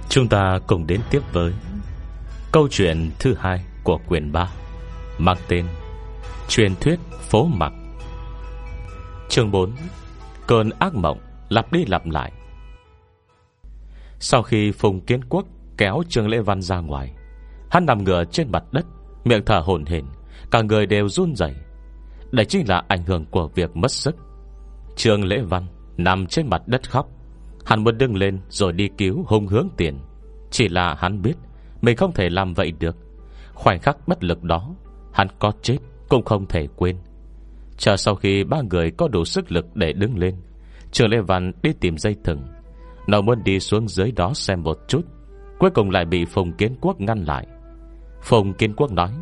Chúng ta cùng đến tiếp với câu chuyện thứ 2 của quyển 3, mang tên Truyền thuyết phố Mặc. Chương 4. Cơn ác mộng lặp đi lặp lại. Sau khi Phùng Kiến Quốc kéo Trương Lễ Văn ra ngoài, hắn nằm ngửa trên mặt đất, miệng thở hổn hển, cả người đều run rẩy. Đây chính là ảnh hưởng của việc mất sức. Trương Lễ Văn nằm trên mặt đất khóc. Hắn muốn đứng lên rồi đi cứu Hùng Hướng Tiền, chỉ là hắn biết mình không thể làm vậy được. Khoảnh khắc bất lực đó, hắn có chết cũng không thể quên. Chờ sau khi ba người có đủ sức lực để đứng lên, Trương Lễ Văn đi tìm dây thừng. Nó muốn đi xuống dưới đó xem một chút, cuối cùng lại bị Phùng Kiến Quốc ngăn lại. Phùng Kiến Quốc nói: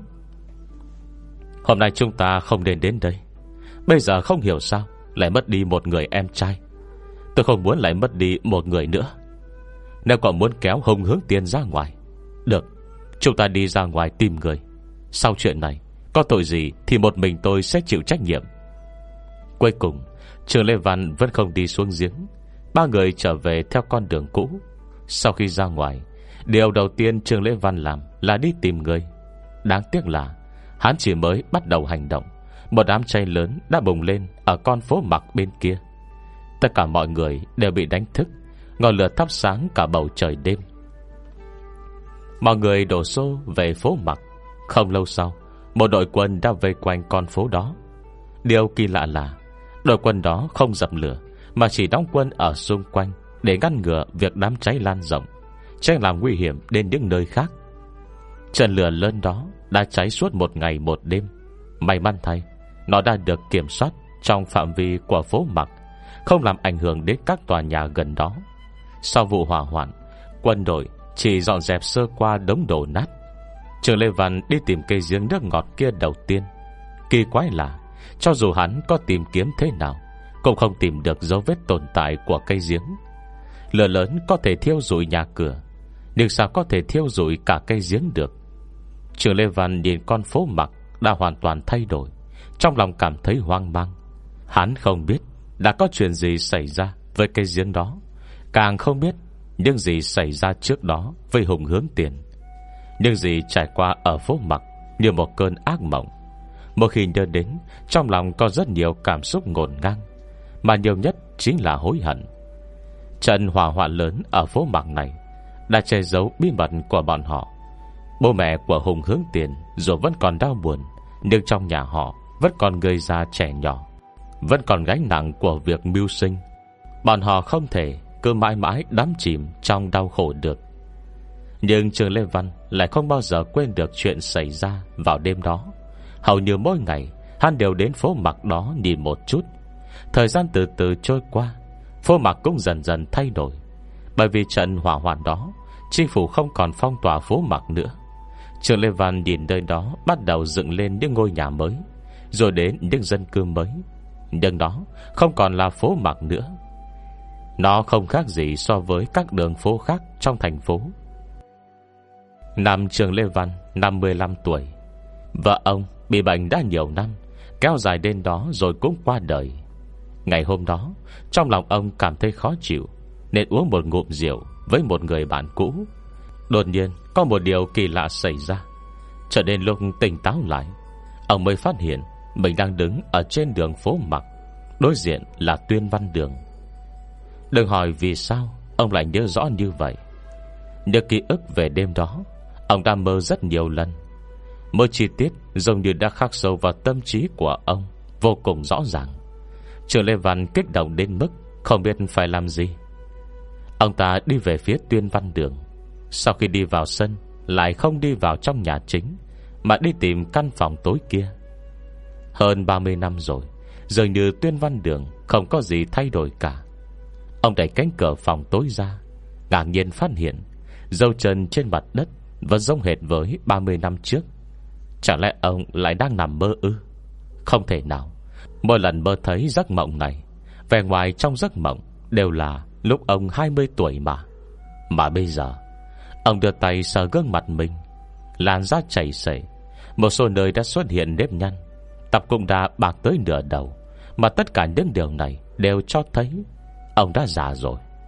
"Hôm nay chúng ta không nên đến đây. Bây giờ không hiểu sao lại mất đi một người em trai. Tôi không muốn lại mất đi một người nữa. Nếu còn muốn kéo Hùng Hướng Tiền ra ngoài, được, chúng ta đi ra ngoài tìm người. Sau chuyện này, có tội gì thì một mình tôi sẽ chịu trách nhiệm." Cuối cùng Trương Lễ Văn vẫn không đi xuống giếng. Ba người trở về theo con đường cũ. Sau khi ra ngoài, điều đầu tiên Trương Lễ Văn làm là đi tìm người. Đáng tiếc là hắn chỉ mới bắt đầu hành động, một đám cháy lớn đã bùng lên ở con phố Mặc bên kia. Tất cả mọi người đều bị đánh thức. Ngọn lửa thắp sáng cả bầu trời đêm. Mọi người đổ xô về phố Mặc. Không lâu sau, một đội quân đã vây quanh con phố đó. Điều kỳ lạ là đội quân đó không dập lửa, mà chỉ đóng quân ở xung quanh để ngăn ngừa việc đám cháy lan rộng, tránh làm nguy hiểm đến những nơi khác. Trận lửa lớn đó đã cháy suốt một ngày một đêm. May mắn thay, nó đã được kiểm soát trong phạm vi của phố Mặc, không làm ảnh hưởng đến các tòa nhà gần đó. Sau vụ hỏa hoạn, quân đội chỉ dọn dẹp sơ qua đống đổ nát. Trương Lễ Văn đi tìm cây giếng nước ngọt kia đầu tiên. Kỳ quái là cho dù hắn có tìm kiếm thế nào, cũng không tìm được dấu vết tồn tại của cây giếng. Lửa lớn có thể thiêu rụi nhà cửa, nhưng sao có thể thiêu rụi cả cây giếng được? Trương Lễ Văn nhìn con phố Mặc đã hoàn toàn thay đổi, trong lòng cảm thấy hoang mang. Hắn không biết đã có chuyện gì xảy ra với cây giếng đó, càng không biết những gì xảy ra trước đó với Hùng Hướng Tiền. Những gì trải qua ở phố Mặc như một cơn ác mộng. Mỗi khi nhớ đến, trong lòng có rất nhiều cảm xúc ngổn ngang, mà nhiều nhất chính là hối hận. Trận hỏa hoạn lớn ở phố Mặc này đã che giấu bí mật của bọn họ. Bố mẹ của Hùng Hướng Tiền dù vẫn còn đau buồn, nhưng trong nhà họ vẫn còn người già trẻ nhỏ, vẫn còn gánh nặng của việc mưu sinh. Bọn họ không thể cứ mãi mãi đắm chìm trong đau khổ được. Nhưng Trương Lễ Văn lại không bao giờ quên được chuyện xảy ra vào đêm đó. Hầu như mỗi ngày hắn đều đến phố Mặc đó nhìn một chút. Thời gian từ từ trôi qua, phố Mặc cũng dần dần thay đổi. Bởi vì trận hỏa hoạn đó, chính phủ không còn phong tỏa phố Mặc nữa. Trương Lễ Văn nhìn nơi đó bắt đầu dựng lên những ngôi nhà mới, rồi đến những dân cư mới. Nhưng đó không còn là phố Mặc nữa. Nó không khác gì so với các đường phố khác trong thành phố. Năm Trương Lễ Văn 55 tuổi, vợ ông bị bệnh đã nhiều năm, kéo dài đến đó rồi cũng qua đời. Ngày hôm đó, trong lòng ông cảm thấy khó chịu, nên uống một ngụm rượu với một người bạn cũ. Đột nhiên có một điều kỳ lạ xảy ra. Cho đến lúc tỉnh táo lại, ông mới phát hiện mình đang đứng ở trên đường phố Mặc, đối diện là Tuyên Văn Đường. Đừng hỏi vì sao ông lại nhớ rõ như vậy. Nhớ ký ức về đêm đó, ông đã mơ rất nhiều lần. Mơ chi tiết giống như đã khắc sâu vào tâm trí của ông, vô cùng rõ ràng. Trương Lễ Văn kích động đến mức không biết phải làm gì. Ông ta đi về phía Tuyên Văn Đường. Sau khi đi vào sân, lại không đi vào trong nhà chính, mà đi tìm căn phòng tối kia. Hơn 30 năm rồi, dường như Tuyên Văn Đường không có gì thay đổi cả. Ông đẩy cánh cửa phòng tối ra, ngạc nhiên phát hiện dấu chân trên mặt đất vẫn giống hệt với 30 năm trước. Chẳng lẽ ông lại đang nằm mơ ư? Không thể nào. Mỗi lần mơ thấy giấc mộng này, vẻ ngoài trong giấc mộng đều là lúc ông 20 tuổi mà. Mà bây giờ ông đưa tay sờ gương mặt mình, làn da chảy xệ, một số nơi đã xuất hiện nếp nhăn, tóc cũng đã bạc tới nửa đầu. Mà tất cả những điều này đều cho thấy ông đã già rồi.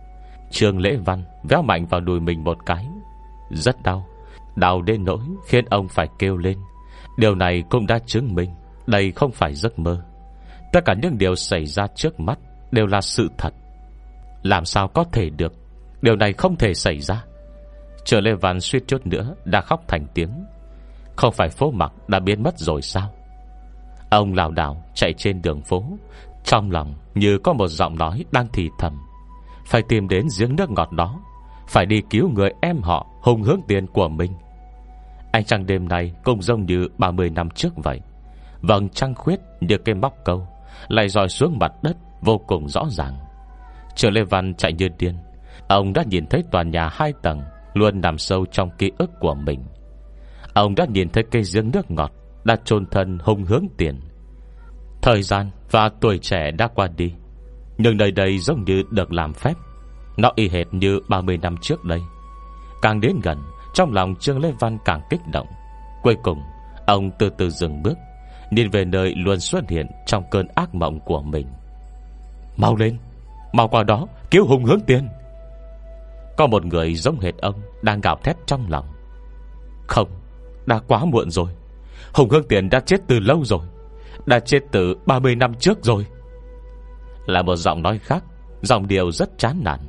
Trương Lễ Văn véo mạnh vào đùi mình một cái. Rất đau, đau đến nỗi khiến ông phải kêu lên. Điều này cũng đã chứng minh đây không phải giấc mơ. Tất cả những điều xảy ra trước mắt đều là sự thật. Làm sao có thể được? Điều này không thể xảy ra. Trương Lễ Văn suýt chút nữa đã khóc thành tiếng. Không phải phố Mặc đã biến mất rồi sao? Ông lảo đảo chạy trên đường phố, trong lòng như có một giọng nói đang thì thầm: phải tìm đến giếng nước ngọt đó, phải đi cứu người em họ Hùng Hướng Tiền của mình. Ánh trăng đêm nay cũng giống như 30 năm trước vậy. Vầng trăng khuyết như cái móc câu lại rọi xuống mặt đất vô cùng rõ ràng. Trương Lê Văn chạy như điên. Ông đã nhìn thấy tòa nhà 2 tầng luôn nằm sâu trong ký ức của mình. Ông đã nhìn thấy cây giếng nước ngọt đã chôn thân Hùng Hướng Tiền. Thời gian và tuổi trẻ đã qua đi, nhưng nơi đây giống như được làm phép. Nó y hệt như 30 năm trước đây. Càng đến gần, trong lòng Trương Lê Văn càng kích động. Cuối cùng ông từ từ dừng bước, nhìn về nơi luôn xuất hiện trong cơn ác mộng của mình. Mau lên, mau qua đó cứu Hùng Hướng Tiền. Có một người giống hệt ông đang gào thét trong lòng. Không, đã quá muộn rồi. Hùng Hướng Tiền đã chết từ lâu rồi, đã chết từ 30 năm trước rồi. Là một giọng nói khác, giọng điệu rất chán nản.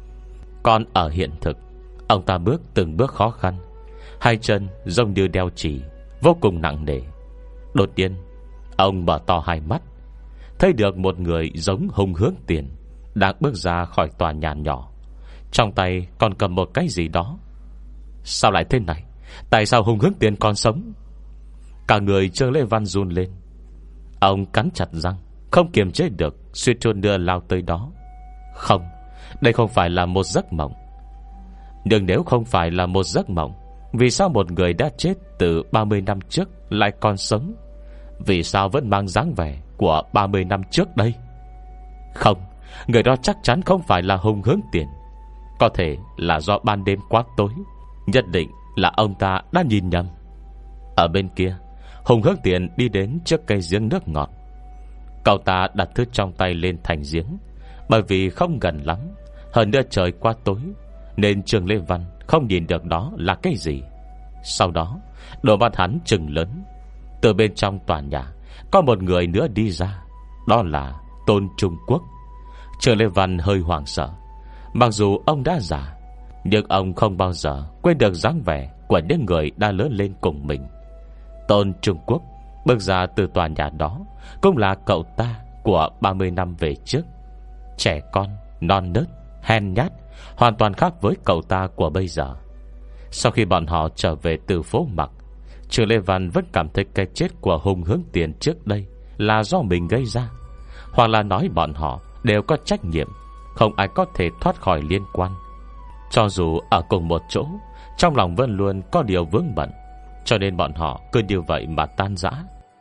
Còn ở hiện thực, ông ta bước từng bước khó khăn, hai chân giống như đeo chì, vô cùng nặng nề. Đột nhiên ông mở to hai mắt, thấy được một người giống Hùng Hướng Tiền đang bước ra khỏi tòa nhà nhỏ, trong tay còn cầm một cái gì đó. Sao lại thế này? Tại sao Hùng Hướng Tiền còn sống? Cả người Trương Lê Văn run lên. Ông cắn chặt răng, không kiềm chế được, suýt chút nữa lao tới đó. Không, đây không phải là một giấc mộng. Nhưng nếu không phải là một giấc mộng, vì sao một người đã chết từ 30 năm trước lại còn sống? Vì sao vẫn mang dáng vẻ của 30 năm trước đây? Không, người đó chắc chắn không phải là Hùng Hướng Tiền. Có thể là do ban đêm quá tối, nhất định là ông ta đã nhìn nhầm. Ở bên kia, Hùng Hướng Tiền đi đến trước cây giếng nước ngọt. Cậu ta đặt thứ trong tay lên thành giếng. Bởi vì không gần lắm, hơn nữa trời quá tối, nên Trương Lê Văn không nhìn được đó là cái gì. Sau đó đôi mắt hắn trừng lớn. Từ bên trong tòa nhà có một người nữa đi ra. Đó là Tôn Trung Quốc. Trương Lê Văn hơi hoảng sợ. Mặc dù ông đã già, nhưng ông không bao giờ quên được dáng vẻ của những người đã lớn lên cùng mình. Tôn Trung Quốc bước ra từ tòa nhà đó cũng là cậu ta của 30 năm về trước. Trẻ con, non nớt, hèn nhát, hoàn toàn khác với cậu ta của bây giờ. Sau khi bọn họ trở về từ phố Mặc, Trương Lê Văn vẫn cảm thấy cái chết của Hùng Hướng Tiền trước đây là do mình gây ra, hoặc là nói bọn họ đều có trách nhiệm, không ai có thể thoát khỏi liên quan. Cho dù ở cùng một chỗ, trong lòng vẫn luôn có điều vướng bận, cho nên bọn họ cứ như vậy mà tan rã.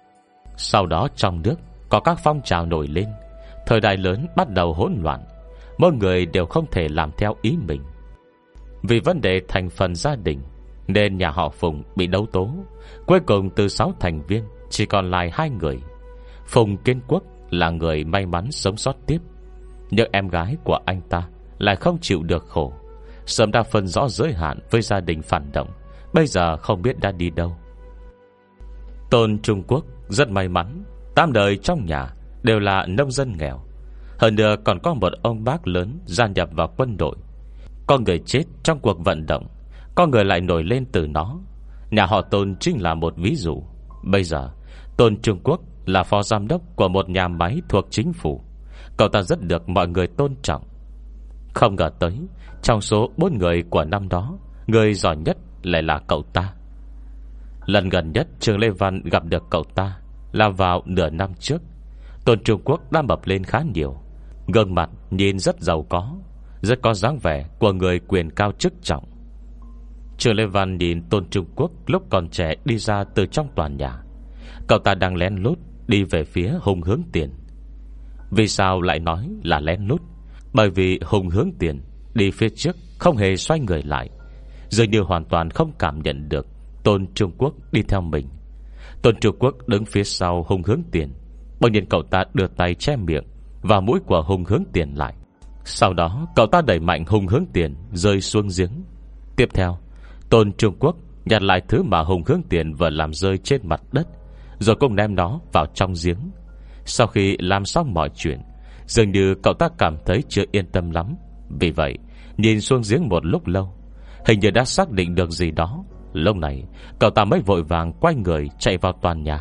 Sau đó trong nước có các phong trào nổi lên, thời đại lớn bắt đầu hỗn loạn. Mỗi người đều không thể làm theo ý mình. Vì vấn đề thành phần gia đình, nên nhà họ Phùng bị đấu tố. Cuối cùng từ 6 thành viên chỉ còn lại 2 người. Phùng Kiến Quốc là người may mắn sống sót tiếp, nhưng em gái của anh ta lại không chịu được khổ, sớm đã phân rõ giới hạn với gia đình phản động, bây giờ không biết đã đi đâu. Tôn Trung Quốc rất may mắn, 8 đời trong nhà đều là nông dân nghèo. Hơn nữa còn có một ông bác lớn gia nhập vào quân đội. Có người chết trong cuộc vận động, có người lại nổi lên từ nó. Nhà họ Tôn chính là một ví dụ. Bây giờ Tôn Trung Quốc là phó giám đốc của một nhà máy thuộc chính phủ. Cậu ta rất được mọi người tôn trọng. Không ngờ tới, trong số 4 người của năm đó, người giỏi nhất lại là cậu ta. Lần gần nhất Trương Lê Văn gặp được cậu ta là vào nửa năm trước. Tôn Trung Quốc đã mập lên khá nhiều, gương mặt nhìn rất giàu có, rất có dáng vẻ của người quyền cao chức trọng. Trương Lê Văn nhìn Tôn Trung Quốc lúc còn trẻ đi ra từ trong tòa nhà. Cậu ta đang lén lút đi về phía Hùng Hướng Tiền. Vì sao lại nói là lén lút? Bởi vì Hùng Hướng Tiền đi phía trước không hề xoay người lại, dường như hoàn toàn không cảm nhận được Tôn Trung Quốc đi theo mình. Tôn Trung Quốc đứng phía sau Hùng Hướng Tiền. Bỗng nhiên cậu ta đưa tay che miệng và mũi của Hùng Hướng Tiền lại. Sau đó cậu ta đẩy mạnh Hùng Hướng Tiền rơi xuống giếng. Tiếp theo Tôn Trung Quốc nhặt lại thứ mà Hùng Hướng Tiền vừa làm rơi trên mặt đất, rồi cũng ném nó vào trong giếng. Sau khi làm xong mọi chuyện, dường như cậu ta cảm thấy chưa yên tâm lắm. Vì vậy nhìn xuống giếng một lúc lâu, hình như đã xác định được gì đó. Lúc này cậu ta mới vội vàng quay người chạy vào toàn nhà.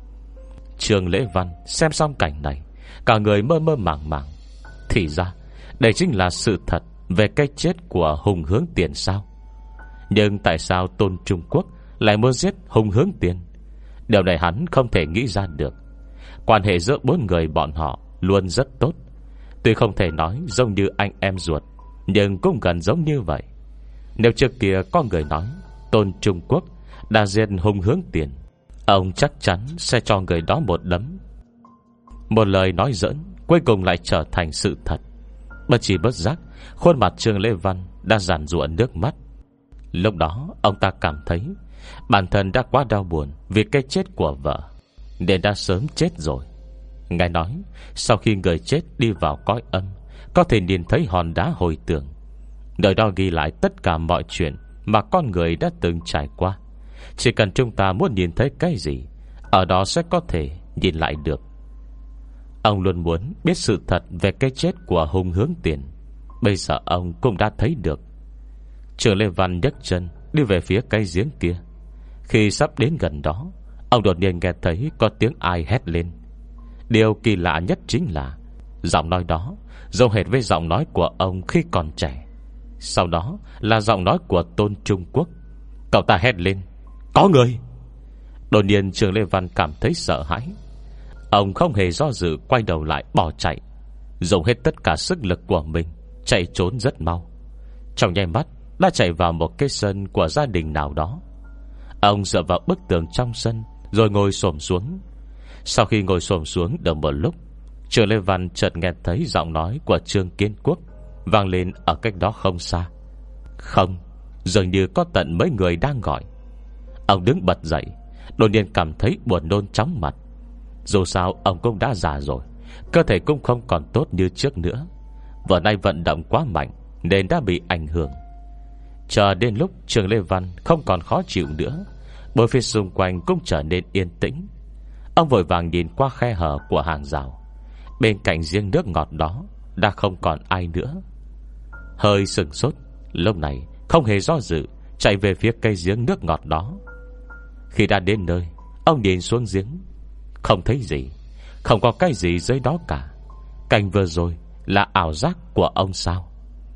Trương Lễ Văn xem xong cảnh này, cả người mơ mơ màng màng. Thì ra đây chính là sự thật về cái chết của Hùng Hướng Tiền sao? Nhưng tại sao Tôn Trung Quốc lại muốn giết Hùng Hướng Tiền? Điều này hắn không thể nghĩ ra được. Quan hệ giữa bốn người bọn họ luôn rất tốt. Tuy không thể nói giống như anh em ruột, nhưng cũng gần giống như vậy. Nếu trước kia có người nói Tôn Trung Quốc đã giết Hùng Hướng Tiền, ông chắc chắn sẽ cho người đó một đấm. Một lời nói giỡn cuối cùng lại trở thành sự thật. Bất chi bất giác, khuôn mặt Trương Lễ Văn đã giàn giụa nước mắt. Lúc đó ông ta cảm thấy bản thân đã quá đau buồn vì cái chết của vợ, nên đã sớm chết rồi. Ngài nói sau khi người chết đi vào cõi âm, có thể nhìn thấy hòn đá hồi tưởng. Nơi đó ghi lại tất cả mọi chuyện mà con người đã từng trải qua. Chỉ cần chúng ta muốn nhìn thấy cái gì, ở đó sẽ có thể nhìn lại được. Ông luôn muốn biết sự thật về cái chết của Hùng Hướng Tiền. Bây giờ ông cũng đã thấy được. Trường Lê Văn nhấc chân đi về phía cái giếng kia. Khi sắp đến gần đó, ông đột nhiên nghe thấy có tiếng ai hét lên. Điều kỳ lạ nhất chính là giọng nói đó giống hệt với giọng nói của ông khi còn trẻ. Sau đó là giọng nói của Tôn Trung Quốc. Cậu ta hét lên: "Có người!" Đột nhiên Trường Lê Văn cảm thấy sợ hãi. Ông không hề do dự, quay đầu lại bỏ chạy, dùng hết tất cả sức lực của mình, chạy trốn rất mau. Trong nháy mắt đã chạy vào một cái sân của gia đình nào đó. Ông dựa vào bức tường trong sân rồi ngồi xổm xuống. Sau khi ngồi xổm xuống được một lúc, Trường Lê Văn chợt nghe thấy giọng nói của Trương Kiến Quốc vang lên ở cách đó không xa. Không, dường như có tận mấy người đang gọi. Ông đứng bật dậy, đột nhiên cảm thấy buồn nôn chóng mặt. Dù sao ông cũng đã già rồi, cơ thể cũng không còn tốt như trước nữa. Vừa nay vận động quá mạnh nên đã bị ảnh hưởng. Chờ đến lúc Trường Lê Văn không còn khó chịu nữa, bốn phía xung quanh cũng trở nên yên tĩnh. Ông vội vàng nhìn qua khe hở của hàng rào. Bên cạnh giếng nước ngọt đó đã không còn ai nữa. Hơi sửng sốt, lúc này không hề do dự, chạy về phía cây giếng nước ngọt đó. Khi đã đến nơi, ông nhìn xuống giếng. Không thấy gì, không có cái gì dưới đó cả. Cảnh vừa rồi là ảo giác của ông sao?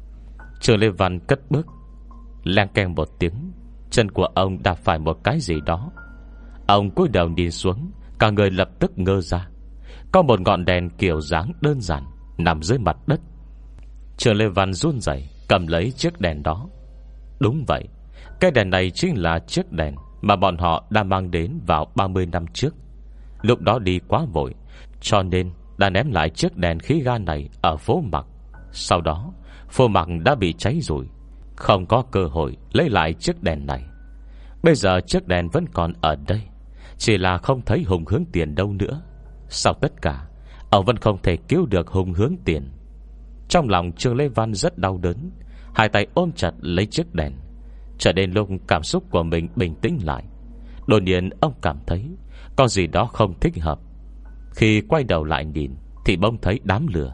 Trường Lê Văn cất bước. Leng keng một tiếng, chân của ông đạp phải một cái gì đó. Ông cúi đầu nhìn xuống, cả người lập tức ngơ ra. Có một ngọn đèn kiểu dáng đơn giản nằm dưới mặt đất. Trường Lê Văn run rẩy cầm lấy chiếc đèn đó. Đúng vậy, cái đèn này chính là chiếc đèn mà bọn họ đã mang đến vào 30 năm trước. Lúc đó đi quá vội, cho nên đã ném lại chiếc đèn khí ga này ở phố Mặc. Sau đó phố Mặc đã bị cháy rụi, không có cơ hội lấy lại chiếc đèn này. Bây giờ chiếc đèn vẫn còn ở đây, chỉ là không thấy Hùng Hướng Tiền đâu nữa. Sau tất cả, ông vẫn không thể cứu được Hùng Hướng Tiền. Trong lòng Trương Lê Văn rất đau đớn, hai tay ôm chặt lấy chiếc đèn. Cho đến lúc cảm xúc của mình bình tĩnh lại, đột nhiên ông cảm thấy có gì đó không thích hợp. Khi quay đầu lại nhìn thì bỗng thấy đám lửa.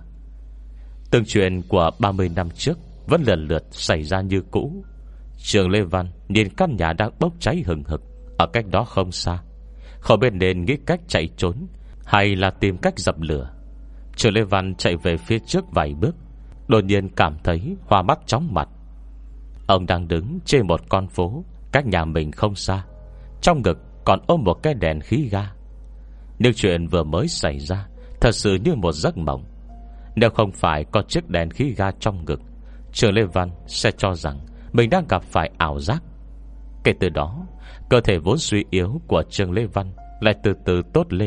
Từng chuyện của 30 năm trước vẫn lần lượt xảy ra như cũ. Trường Lê Văn nhìn căn nhà đang bốc cháy hừng hực ở cách đó không xa, không biết nên nghĩ cách chạy trốn hay là tìm cách dập lửa. Trường Lê Văn chạy về phía trước vài bước, đột nhiên cảm thấy hoa mắt chóng mặt. Ông đang đứng trên một con phố cách nhà mình không xa, trong ngực còn ôm một cái đèn khí ga. Nhưng chuyện vừa mới xảy ra thật sự như một giấc mộng. Nếu không phải có chiếc đèn khí ga trong ngực, Trường Lê Văn sẽ cho rằng mình đang gặp phải ảo giác. Kể từ đó, cơ thể vốn suy yếu của Trường Lê Văn lại từ từ tốt lên.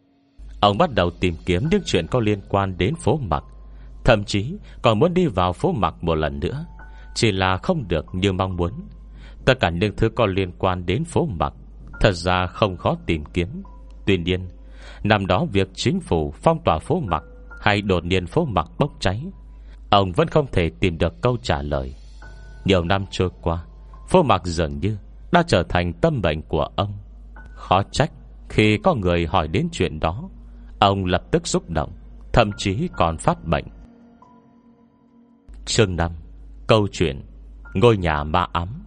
Ông bắt đầu tìm kiếm những chuyện có liên quan đến phố Mặc, thậm chí còn muốn đi vào phố Mặc một lần nữa. Chỉ là không được như mong muốn. Tất cả những thứ có liên quan đến phố Mặc thật ra không khó tìm kiếm. Tuy nhiên, năm đó việc chính phủ phong tỏa phố Mặc hay đột nhiên phố Mặc bốc cháy, Ông vẫn không thể tìm được câu trả lời. Nhiều năm trôi qua, phố Mạc dường như đã trở thành tâm bệnh của ông. Khó trách khi có người hỏi đến chuyện đó, ông lập tức xúc động, thậm chí còn phát bệnh. Chương 5. Câu chuyện ngôi nhà ma ám.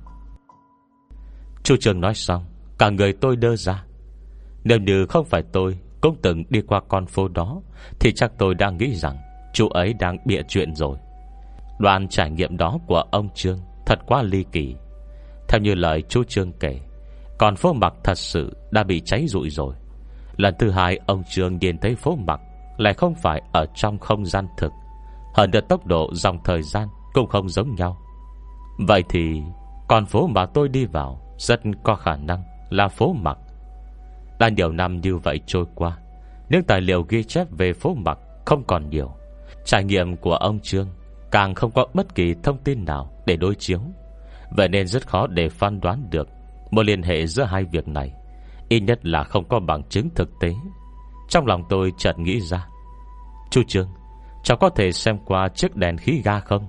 Chu Trường nói xong, cả người tôi đơ ra. Nếu như không phải tôi cũng từng đi qua con phố đó, thì chắc tôi đang nghĩ rằng chú ấy đang bịa chuyện rồi. Đoạn trải nghiệm đó của ông Trương thật quá ly kỳ. Theo như lời chú Trương kể, con phố Mạc thật sự đã bị cháy rụi rồi. Lần thứ hai ông Trương nhìn thấy phố Mạc lại không phải ở trong không gian thực, hơn nữa tốc độ dòng thời gian cũng không giống nhau. Vậy thì con phố mà tôi đi vào rất có khả năng là phố Mạc. Đã nhiều năm như vậy trôi qua, những tài liệu ghi chép về phố Mạc không còn nhiều. Trải nghiệm của ông Trương càng không có bất kỳ thông tin nào để đối chiếu. Vậy nên rất khó để phán đoán được một liên hệ giữa hai việc này, ít nhất là không có bằng chứng thực tế. Trong lòng tôi chợt nghĩ ra, chú Trương, cháu có thể xem qua chiếc đèn khí ga không?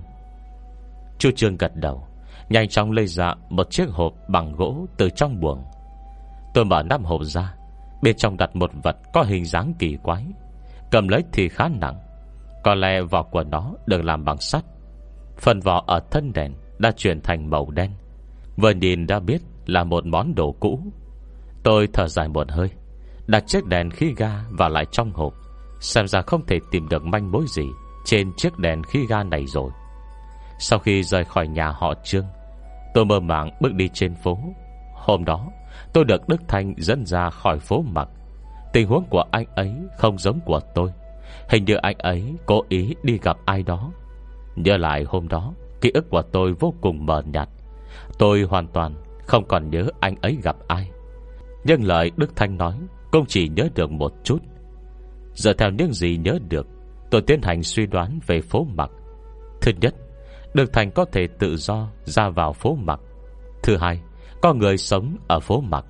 Chú Trương gật đầu, nhanh chóng lấy ra một chiếc hộp bằng gỗ từ trong buồng. Tôi mở nắp hộp ra, bên trong đặt một vật có hình dáng kỳ quái. Cầm lấy thì khá nặng, có lẽ vỏ của nó được làm bằng sắt. Phần vỏ ở thân đèn đã chuyển thành màu đen, vừa nhìn đã biết là một món đồ cũ. Tôi thở dài một hơi, đặt chiếc đèn khí ga vào lại trong hộp. Xem ra không thể tìm được manh mối gì trên chiếc đèn khí ga này rồi. Sau khi rời khỏi nhà họ Trương, tôi mơ màng bước đi trên phố. Hôm đó tôi được Đức Thanh dẫn ra khỏi phố Mạc. Tình huống của anh ấy không giống của tôi. Hình như anh ấy cố ý đi gặp ai đó. Nhớ lại hôm đó, ký ức của tôi vô cùng mờ nhạt. Tôi hoàn toàn không còn nhớ anh ấy gặp ai. Nhưng lời Đức Thanh nói cũng chỉ nhớ được một chút. Dựa theo những gì nhớ được, tôi tiến hành suy đoán về phố Mạc. Thứ nhất, Đức Thanh có thể tự do ra vào phố Mạc. Thứ hai, có người sống ở phố Mạc.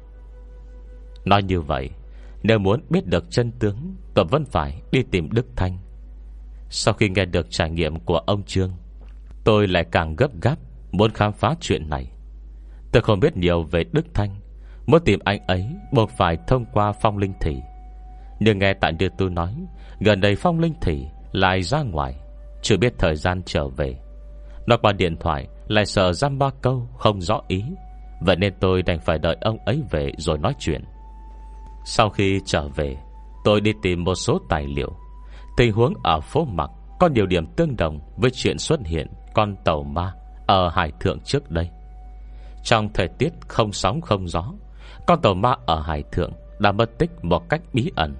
Nói như vậy, nếu muốn biết được chân tướng, tôi vẫn phải đi tìm Đức Thanh. Sau khi nghe được trải nghiệm của ông Trương, tôi lại càng gấp gáp muốn khám phá chuyện này. Tôi không biết nhiều về Đức Thanh, muốn tìm anh ấy buộc phải thông qua Phong Linh Thị. Nhưng nghe tại Như tôi nói, gần đây Phong Linh Thị lại ra ngoài, chưa biết thời gian trở về. Nói qua điện thoại lại sợ dăm ba câu không rõ ý. Vậy nên tôi đành phải đợi ông ấy về rồi nói chuyện. Sau khi trở về, tôi đi tìm một số tài liệu. Tình huống ở phố Mạc có nhiều điểm tương đồng với chuyện xuất hiện con tàu ma ở Hải Thượng trước đây. Trong thời tiết không sóng không gió, con tàu ma ở Hải Thượng đã mất tích một cách bí ẩn.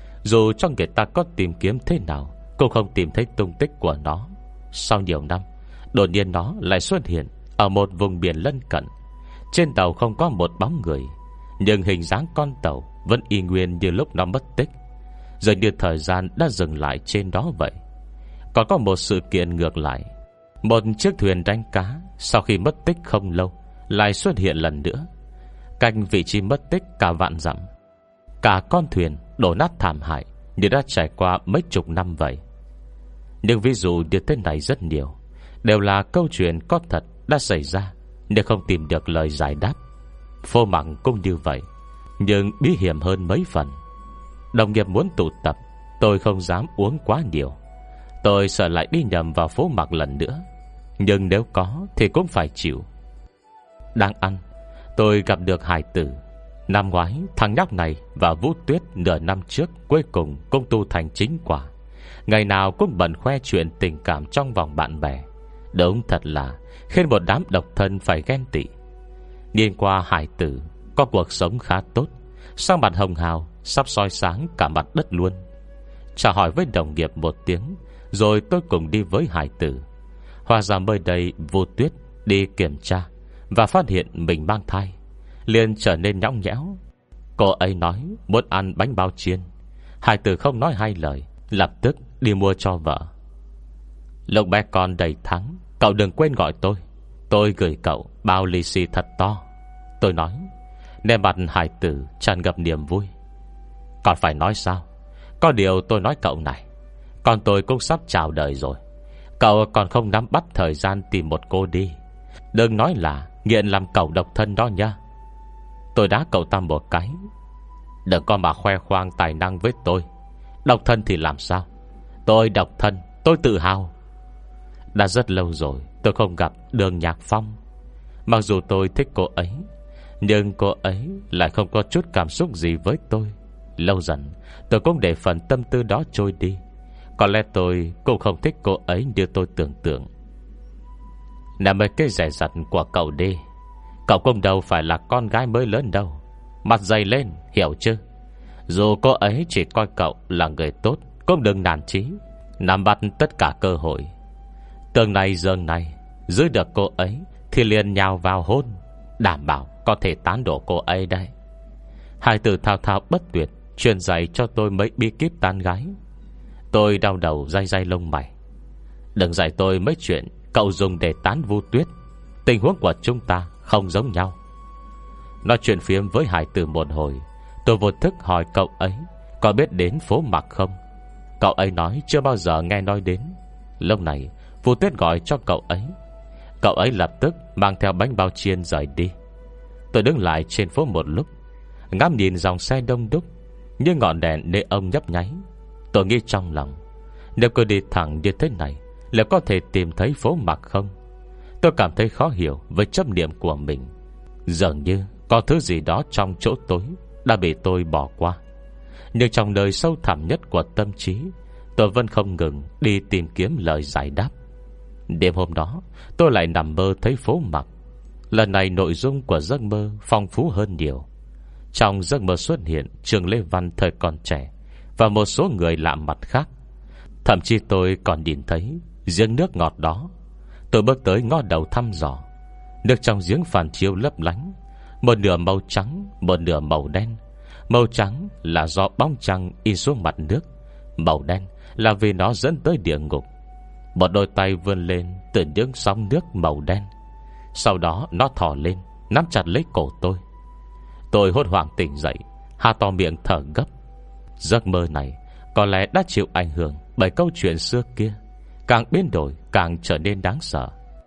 Dù cho người ta có tìm kiếm thế nào, cũng không tìm thấy tung tích của nó. Sau nhiều năm, đột nhiên nó lại xuất hiện ở một vùng biển lân cận. Trên tàu không có một bóng người, nhưng hình dáng con tàu vẫn y nguyên như lúc nó mất tích, dường như thời gian đã dừng lại trên đó vậy. Còn có một sự kiện ngược lại. Một chiếc thuyền đánh cá sau khi mất tích không lâu lại xuất hiện lần nữa, cạnh vị trí mất tích cả vạn dặm. Cả con thuyền đổ nát thảm hại như đã trải qua mấy chục năm vậy. Nhưng ví dụ như thế này rất nhiều, đều là câu chuyện có thật đã xảy ra, nếu không tìm được lời giải đáp. Phố Mạc cũng như vậy, nhưng bí hiểm hơn mấy phần. Đồng nghiệp muốn tụ tập, tôi không dám uống quá nhiều. Tôi sợ lại đi nhầm vào phố Mạc lần nữa, nhưng nếu có thì cũng phải chịu. Đang ăn, tôi gặp được Hải Tử. Năm ngoái thằng nhóc này và Vũ Tuyết nửa năm trước cuối cùng cũng tu thành chính quả. Ngày nào cũng bận khoe chuyện tình cảm trong vòng bạn bè. Đúng thật là khiến một đám độc thân phải ghen tị. Nhìn qua Hải Tử có cuộc sống khá tốt, sang mặt hồng hào, sắp soi sáng cả mặt đất luôn. Chào hỏi với đồng nghiệp một tiếng, rồi tôi cùng đi với Hải Tử. Hóa ra mới đây Vũ Tuyết đi kiểm tra và phát hiện mình mang thai, liền trở nên nhõng nhẽo. Cô ấy nói muốn ăn bánh bao chiên. Hải Tử không nói hai lời, lập tức đi mua cho vợ. Lúc bé con đầy tháng, cậu đừng quên gọi tôi. Tôi gửi cậu bao lì xì thật to, tôi nói. Nét mặt Hải Tử tràn ngập niềm vui. Còn phải nói sao? Có điều tôi nói cậu này, con tôi cũng sắp chào đời rồi. Cậu còn không nắm bắt thời gian tìm một cô đi. Đừng nói là nghiện làm cậu độc thân đó nha. Tôi đá cậu ta một cái. Đừng có mà khoe khoang tài năng với tôi. Độc thân thì làm sao? Tôi độc thân, tôi tự hào. Đã rất lâu rồi tôi không gặp Đường Nhạc Phong. Mặc dù tôi thích cô ấy, nhưng cô ấy lại không có chút cảm xúc gì với tôi. Lâu dần tôi cũng để phần tâm tư đó trôi đi. Có lẽ tôi cũng không thích cô ấy như tôi tưởng tượng. Nằm ở cái rẻ rặt của cậu đi. Cậu cũng đâu phải là con gái mới lớn đâu. Mặt dày lên, hiểu chứ? Dù cô ấy chỉ coi cậu là người tốt, cũng đừng nản chí, nắm bắt tất cả cơ hội. Tường này giường này, giữ được cô ấy thì liền nhào vào hôn, đảm bảo có thể tán đổ cô ấy đây. Hai từ thao thao bất tuyệt truyền dạy cho tôi mấy bí kíp tán gái. Tôi đau đầu day day lông mày. Đừng dạy tôi mấy chuyện cậu dùng để tán Vu Tuyết. Tình huống của chúng ta không giống nhau. Nói chuyện phiếm với Hải Tử một hồi, tôi vô thức hỏi cậu ấy có biết đến phố Mạc không. Cậu ấy nói chưa bao giờ nghe nói đến. Lúc này Vu Tuyết gọi cho cậu ấy. Cậu ấy lập tức mang theo bánh bao chiên rời đi. Tôi đứng lại trên phố một lúc, ngắm nhìn dòng xe đông đúc như ngọn đèn nê ông nhấp nháy. Tôi nghĩ trong lòng, nếu cứ đi thẳng như thế này liệu có thể tìm thấy phố Mạc không? Tôi cảm thấy khó hiểu với chấp niệm của mình. Dường như có thứ gì đó trong chỗ tối đã bị tôi bỏ qua. Nhưng trong nơi sâu thẳm nhất của tâm trí, tôi vẫn không ngừng đi tìm kiếm lời giải đáp. Đêm hôm đó tôi lại nằm mơ thấy phố Mạc. Lần này nội dung của giấc mơ phong phú hơn nhiều. Trong giấc mơ xuất hiện Trường Lê Văn thời còn trẻ và một số người lạ mặt khác. Thậm chí tôi còn nhìn thấy giếng nước ngọt đó. Tôi bước tới ngó đầu thăm dò. Nước trong giếng phản chiếu lấp lánh, một nửa màu trắng, một nửa màu đen. Màu trắng là do bóng trăng in xuống mặt nước, màu đen là vì nó dẫn tới địa ngục. Một đôi tay vươn lên từ những sóng nước màu đen. Sau đó nó thò lên, nắm chặt lấy cổ tôi. Tôi hốt hoảng tỉnh dậy, há to miệng thở gấp. Giấc mơ này có lẽ đã chịu ảnh hưởng bởi câu chuyện xưa kia, càng biến đổi càng trở nên đáng sợ.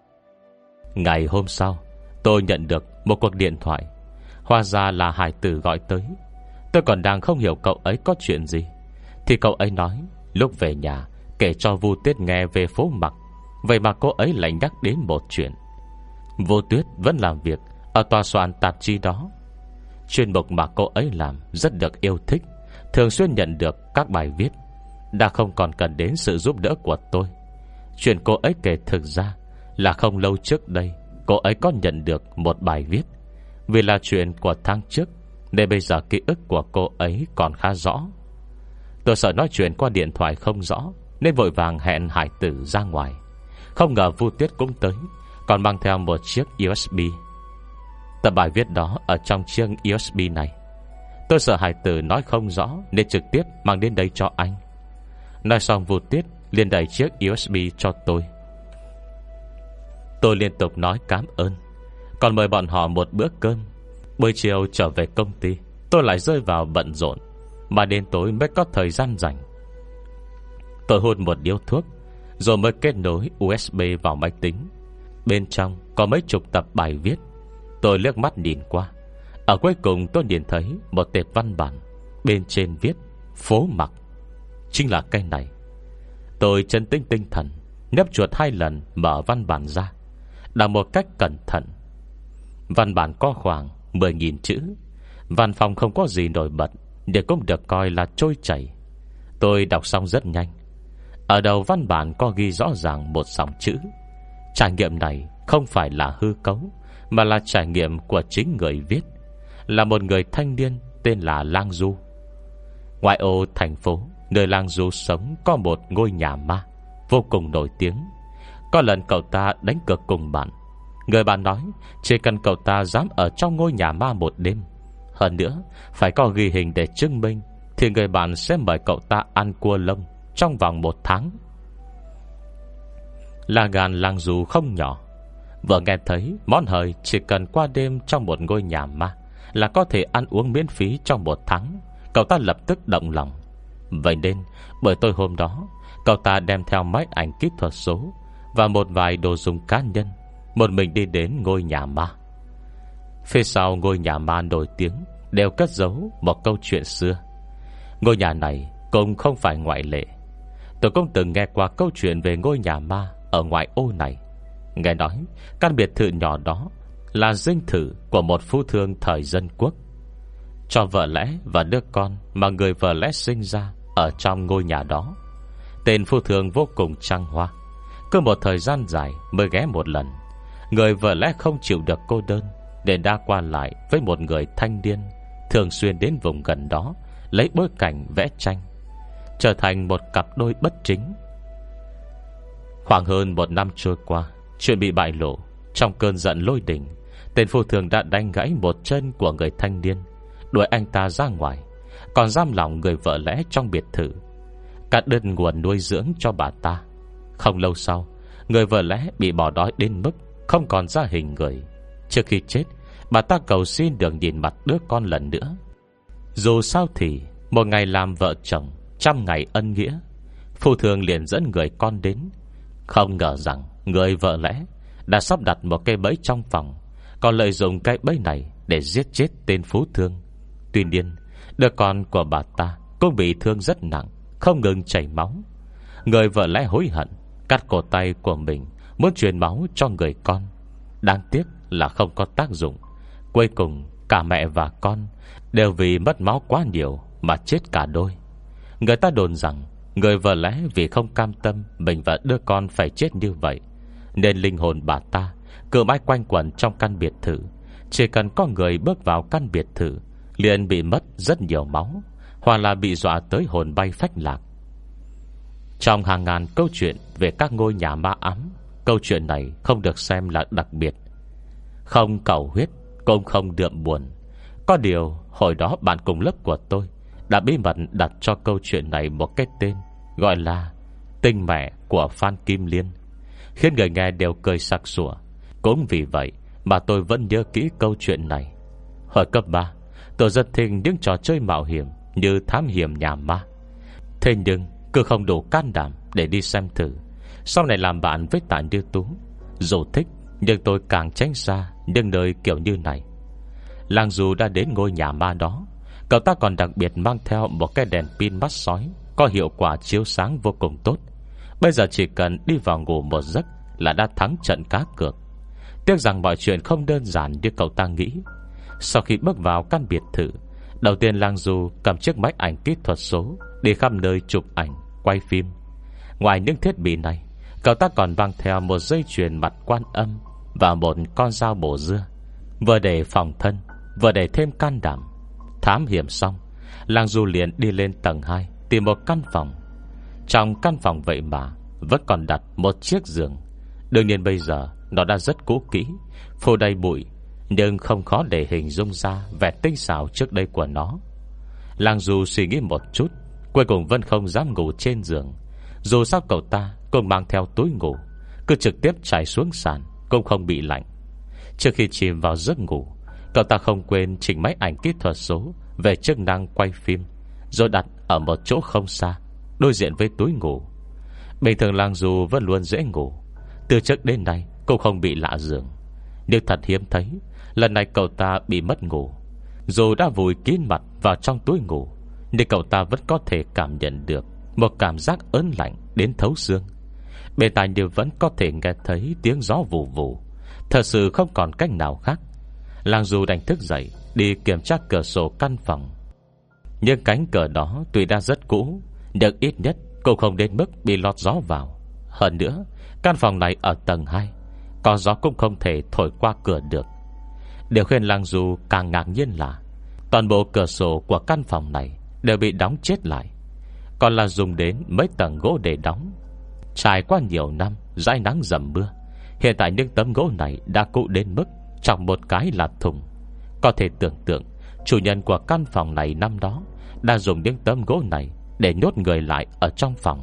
Ngày hôm sau, tôi nhận được một cuộc điện thoại. Hóa ra là Hải Tử gọi tới. Tôi còn đang không hiểu cậu ấy có chuyện gì, thì cậu ấy nói lúc về nhà kể cho Vu Tuyết nghe về phố Mạc. Vậy mà cô ấy lại nhắc đến một chuyện. Vu Tuyết vẫn làm việc ở tòa soạn tạp chí đó. Chuyên mục mà cô ấy làm rất được yêu thích, thường xuyên nhận được các bài viết. Đã không còn cần đến sự giúp đỡ của tôi. Chuyện cô ấy kể thực ra là không lâu trước đây cô ấy có nhận được một bài viết. Vì là chuyện của tháng trước nên bây giờ ký ức của cô ấy còn khá rõ. Tôi sợ nói chuyện qua điện thoại không rõ, nên vội vàng hẹn Hải Tử ra ngoài. Không ngờ Vu Tuyết cũng tới, còn mang theo một chiếc USB. Tập bài viết đó ở trong chiếc USB này. Tôi sợ Hải Tử nói không rõ nên trực tiếp mang đến đây cho anh. Nói xong Vu Tuyết liền đẩy chiếc USB cho tôi. Tôi liên tục nói cảm ơn, còn mời bọn họ một bữa cơm. Buổi chiều trở về công ty, tôi lại rơi vào bận rộn, mà đến tối mới có thời gian rảnh. Tôi hút một điếu thuốc, rồi mới kết nối USB vào máy tính. Bên trong có mấy chục tập bài viết. Tôi liếc mắt nhìn qua. Ở cuối cùng tôi nhìn thấy một tệp văn bản. Bên trên viết phố Mạc. Chính là cái này. Tôi trấn tĩnh tinh thần, nhấp chuột 2 lần mở văn bản ra, đọc một cách cẩn thận. Văn bản có khoảng 10.000 chữ. Văn phòng không có gì nổi bật, nhưng cũng được coi là trôi chảy. Tôi đọc xong rất nhanh. Ở đầu văn bản có ghi rõ ràng một dòng chữ: trải nghiệm này không phải là hư cấu, mà là trải nghiệm của chính người viết, là một người thanh niên tên là Lang Du. Ngoại ô thành phố nơi Lang Du sống có một ngôi nhà ma vô cùng nổi tiếng. Có lần cậu ta đánh cược cùng bạn. Người bạn nói chỉ cần cậu ta dám ở trong ngôi nhà ma một đêm, hơn nữa phải có ghi hình để chứng minh, thì người bạn sẽ mời cậu ta ăn cua lông trong vòng 1 tháng. Là gan Lang Du không nhỏ. Vừa nghe thấy món hời chỉ cần qua đêm trong một ngôi nhà ma là có thể ăn uống miễn phí trong 1 tháng, cậu ta lập tức động lòng. Vậy nên bởi tôi hôm đó, cậu ta đem theo máy ảnh kỹ thuật số, và một vài đồ dùng cá nhân, một mình đi đến ngôi nhà ma. Phía sau ngôi nhà ma nổi tiếng đều cất giấu một câu chuyện xưa. Ngôi nhà này cũng không phải ngoại lệ. Tôi cũng từng nghe qua câu chuyện về ngôi nhà ma ở ngoại ô này. Nghe nói căn biệt thự nhỏ đó là dinh thự của một phu thương thời dân quốc, cho vợ lẽ và đứa con mà người vợ lẽ sinh ra ở trong ngôi nhà đó. Tên phu thương vô cùng trăng hoa, cứ một thời gian dài mới ghé một lần. Người vợ lẽ không chịu được cô đơn, nên đã qua lại với một người thanh niên thường xuyên đến vùng gần đó lấy bối cảnh vẽ tranh, trở thành một cặp đôi bất chính. Khoảng hơn một năm trôi qua, chuyện bị bại lộ. Trong cơn giận lôi đình, tên phu thường đã đánh gãy một chân của người thanh niên, đuổi anh ta ra ngoài, còn giam lỏng người vợ lẽ trong biệt thự, cắt đứt nguồn nuôi dưỡng cho bà ta. Không lâu sau, người vợ lẽ bị bỏ đói đến mức không còn ra hình người. Trước khi chết, bà ta cầu xin được nhìn mặt đứa con lần nữa. Dù sao thì một ngày làm vợ chồng, trăm ngày ân nghĩa. Phu thường liền dẫn người con đến. Không ngờ rằng người vợ lẽ đã sắp đặt một cây bẫy trong phòng, còn lợi dụng cây bẫy này để giết chết tên phú thương. Tuy nhiên, đứa con của bà ta cũng bị thương rất nặng, không ngừng chảy máu. Người vợ lẽ hối hận, cắt cổ tay của mình, muốn truyền máu cho người con. Đáng tiếc là không có tác dụng. Cuối cùng cả mẹ và con đều vì mất máu quá nhiều mà chết cả đôi. Người ta đồn rằng người vợ lẽ vì không cam tâm mình và đứa con phải chết như vậy, nên linh hồn bà ta cứ mãi quanh quẩn trong căn biệt thự. Chỉ cần có người bước vào căn biệt thự liền bị mất rất nhiều máu, hoặc là bị dọa tới hồn bay phách lạc. Trong hàng ngàn câu chuyện về các ngôi nhà ma ám, câu chuyện này không được xem là đặc biệt. Không cầu huyết, cũng không đượm buồn. Có điều hồi đó bạn cùng lớp của tôi đã bí mật đặt cho câu chuyện này một cái tên, gọi là Tinh Mẹ của Phan Kim Liên, khiến người nghe đều cười sặc sủa. Cũng vì vậy mà tôi vẫn nhớ kỹ câu chuyện này. Hồi cấp 3, tôi rất thích những trò chơi mạo hiểm như thám hiểm nhà ma. Thế nhưng cứ không đủ can đảm để đi xem thử. Sau này làm bạn với Tạ Như Tú, dù thích nhưng tôi càng tránh xa những nơi kiểu như này. Lang Du đã đến ngôi nhà ma đó. Cậu ta còn đặc biệt mang theo một cái đèn pin mắt sói, có hiệu quả chiếu sáng vô cùng tốt. Bây giờ chỉ cần đi vào ngủ một giấc là đã thắng trận cá cược. Tiếc rằng mọi chuyện không đơn giản như cậu ta nghĩ. Sau khi bước vào căn biệt thự, đầu tiên Lang Du cầm chiếc máy ảnh kỹ thuật số đi khắp nơi chụp ảnh, quay phim. Ngoài những thiết bị này, cậu ta còn mang theo một dây chuyền mặt Quan Âm và một con dao bổ dưa, vừa để phòng thân, vừa để thêm can đảm. Thám hiểm xong, Lang Du liền đi lên tầng 2 tìm một căn phòng. Trong căn phòng vậy mà vẫn còn đặt một chiếc giường. Đương nhiên bây giờ nó đã rất cũ kỹ, phủ đầy bụi, nhưng không khó để hình dung ra vẻ tinh xảo trước đây của nó. Lang Du suy nghĩ một chút, cuối cùng vẫn không dám ngủ trên giường. Dù sao cậu ta cũng mang theo túi ngủ, cứ trực tiếp trải xuống sàn cũng không bị lạnh. Trước khi chìm vào giấc ngủ, cậu ta không quên chỉnh máy ảnh kỹ thuật số về chức năng quay phim, rồi đặt ở một chỗ không xa, đối diện với túi ngủ. Bình thường Lang Du vẫn luôn dễ ngủ, từ trước đến nay cũng không bị lạ giường. Nhưng thật hiếm thấy, lần này cậu ta bị mất ngủ. Dù đã vùi kín mặt vào trong túi ngủ, nhưng cậu ta vẫn có thể cảm nhận được một cảm giác ớn lạnh đến thấu xương. Bên tai như vẫn có thể nghe thấy tiếng gió vù vù. Thật sự không còn cách nào khác. Lang Du đành thức dậy đi kiểm tra cửa sổ căn phòng. Nhưng cánh cửa đó tuy đã rất cũ, nhưng ít nhất cũng không đến mức bị lọt gió vào. Hơn nữa, căn phòng này ở tầng 2, có gió cũng không thể thổi qua cửa được. Điều khiến Lang Du càng ngạc nhiên là toàn bộ cửa sổ của căn phòng này đều bị đóng chết lại, còn là dùng đến mấy tầng gỗ để đóng. Trải qua nhiều năm dãi nắng dầm mưa, hiện tại những tấm gỗ này đã cũ đến mức trong một cái là thùng. Có thể tưởng tượng chủ nhân của căn phòng này năm đó đã dùng những tấm gỗ này để nhốt người lại ở trong phòng.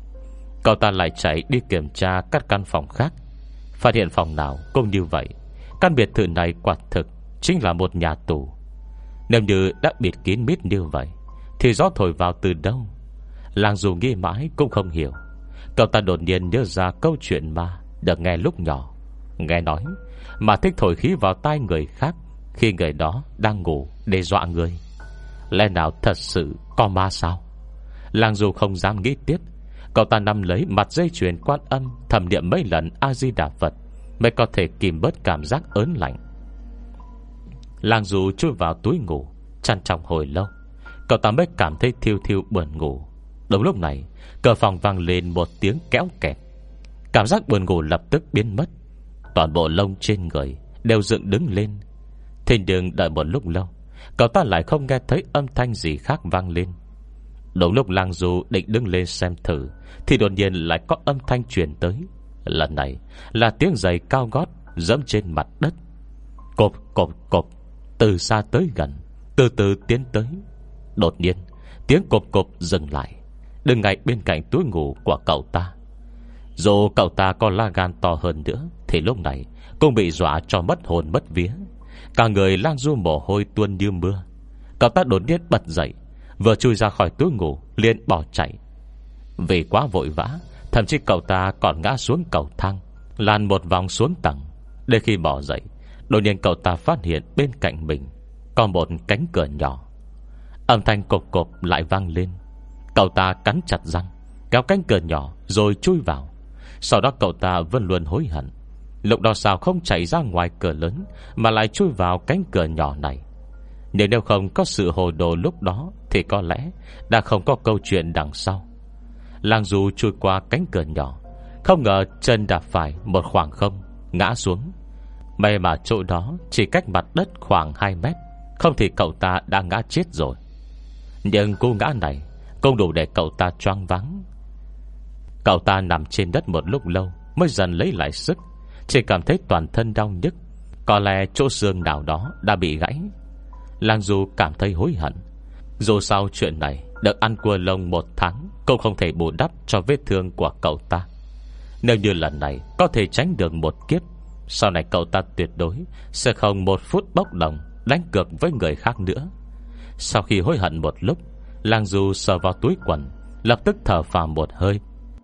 Cậu ta lại chạy đi kiểm tra các căn phòng khác, phát hiện phòng nào cũng như vậy. Căn biệt thự này quả thực chính là một nhà tù. Nếu như đã bịt kín mít như vậy thì gió thổi vào từ đâu? Lang Du nghĩ mãi cũng không hiểu. Cậu ta đột nhiên nhớ ra câu chuyện ma được nghe lúc nhỏ. Nghe nói mà thích thổi khí vào tai người khác khi người đó đang ngủ để dọa người. Lẽ nào thật sự có ma sao? Lang Du không dám nghĩ tiếp. Cậu ta nắm lấy mặt dây chuyền Quan Âm, thầm niệm mấy lần A Di Đà Phật mới có thể kìm bớt cảm giác ớn lạnh. Lang Du chui vào túi ngủ, chăn trong hồi lâu. Cậu ta mới cảm thấy thiêu thiêu buồn ngủ. Đúng lúc này, cửa phòng vang lên một tiếng kéo kẹt. Cảm giác buồn ngủ lập tức biến mất. Toàn bộ lông trên người đều dựng đứng lên. Thế nhưng đợi một lúc lâu, cậu ta lại không nghe thấy âm thanh gì khác vang lên. Đúng lúc Lang Du định đứng lên xem thử, thì đột nhiên lại có âm thanh truyền tới. Lần này là tiếng giày cao gót dẫm trên mặt đất. Cộp cộp cộp, từ xa tới gần, từ từ tiến tới. Đột nhiên tiếng cộp cộp dừng lại, đứng ngay bên cạnh túi ngủ của cậu ta. Dù cậu ta có lá gan to hơn nữa thì lúc này cũng bị dọa cho mất hồn mất vía. Cả người Lang Du mồ hôi tuôn như mưa. Cậu ta đột nhiên bật dậy, vừa chui ra khỏi túi ngủ liền bỏ chạy. Vì quá vội vã, thậm chí cậu ta còn ngã xuống cầu thang, lăn một vòng xuống tầng. Đến khi bỏ dậy, đột nhiên cậu ta phát hiện bên cạnh mình có một cánh cửa nhỏ. Âm thanh cộp cộp lại vang lên. Cậu ta cắn chặt răng, kéo cánh cửa nhỏ rồi chui vào. Sau đó cậu ta vẫn luôn hối hận, lúc đó sao không chạy ra ngoài cửa lớn mà lại chui vào cánh cửa nhỏ này. Nếu không có sự hồ đồ lúc đó thì có lẽ đã không có câu chuyện đằng sau. Lang Du chui qua cánh cửa nhỏ, không ngờ chân đạp phải một khoảng không, ngã xuống. May mà chỗ đó chỉ cách mặt đất khoảng 2 mét, không thì cậu ta đã ngã chết rồi. Nhưng cú ngã này cũng đủ để cậu ta choáng váng. Cậu ta nằm trên đất một lúc lâu mới dần lấy lại sức, chỉ cảm thấy toàn thân đau nhức. Có lẽ chỗ xương nào đó đã bị gãy. Lang Du cảm thấy hối hận. Dù sao chuyện này được ăn cua lông 1 tháng cũng không thể bù đắp cho vết thương của cậu ta. Nếu như lần này có thể tránh được một kiếp, sau này cậu ta tuyệt đối sẽ không một phút bốc đồng đánh cược với người khác nữa. Sau khi hối hận một lúc, Lang Du sờ vào túi quần, lập tức thở phào một hơi.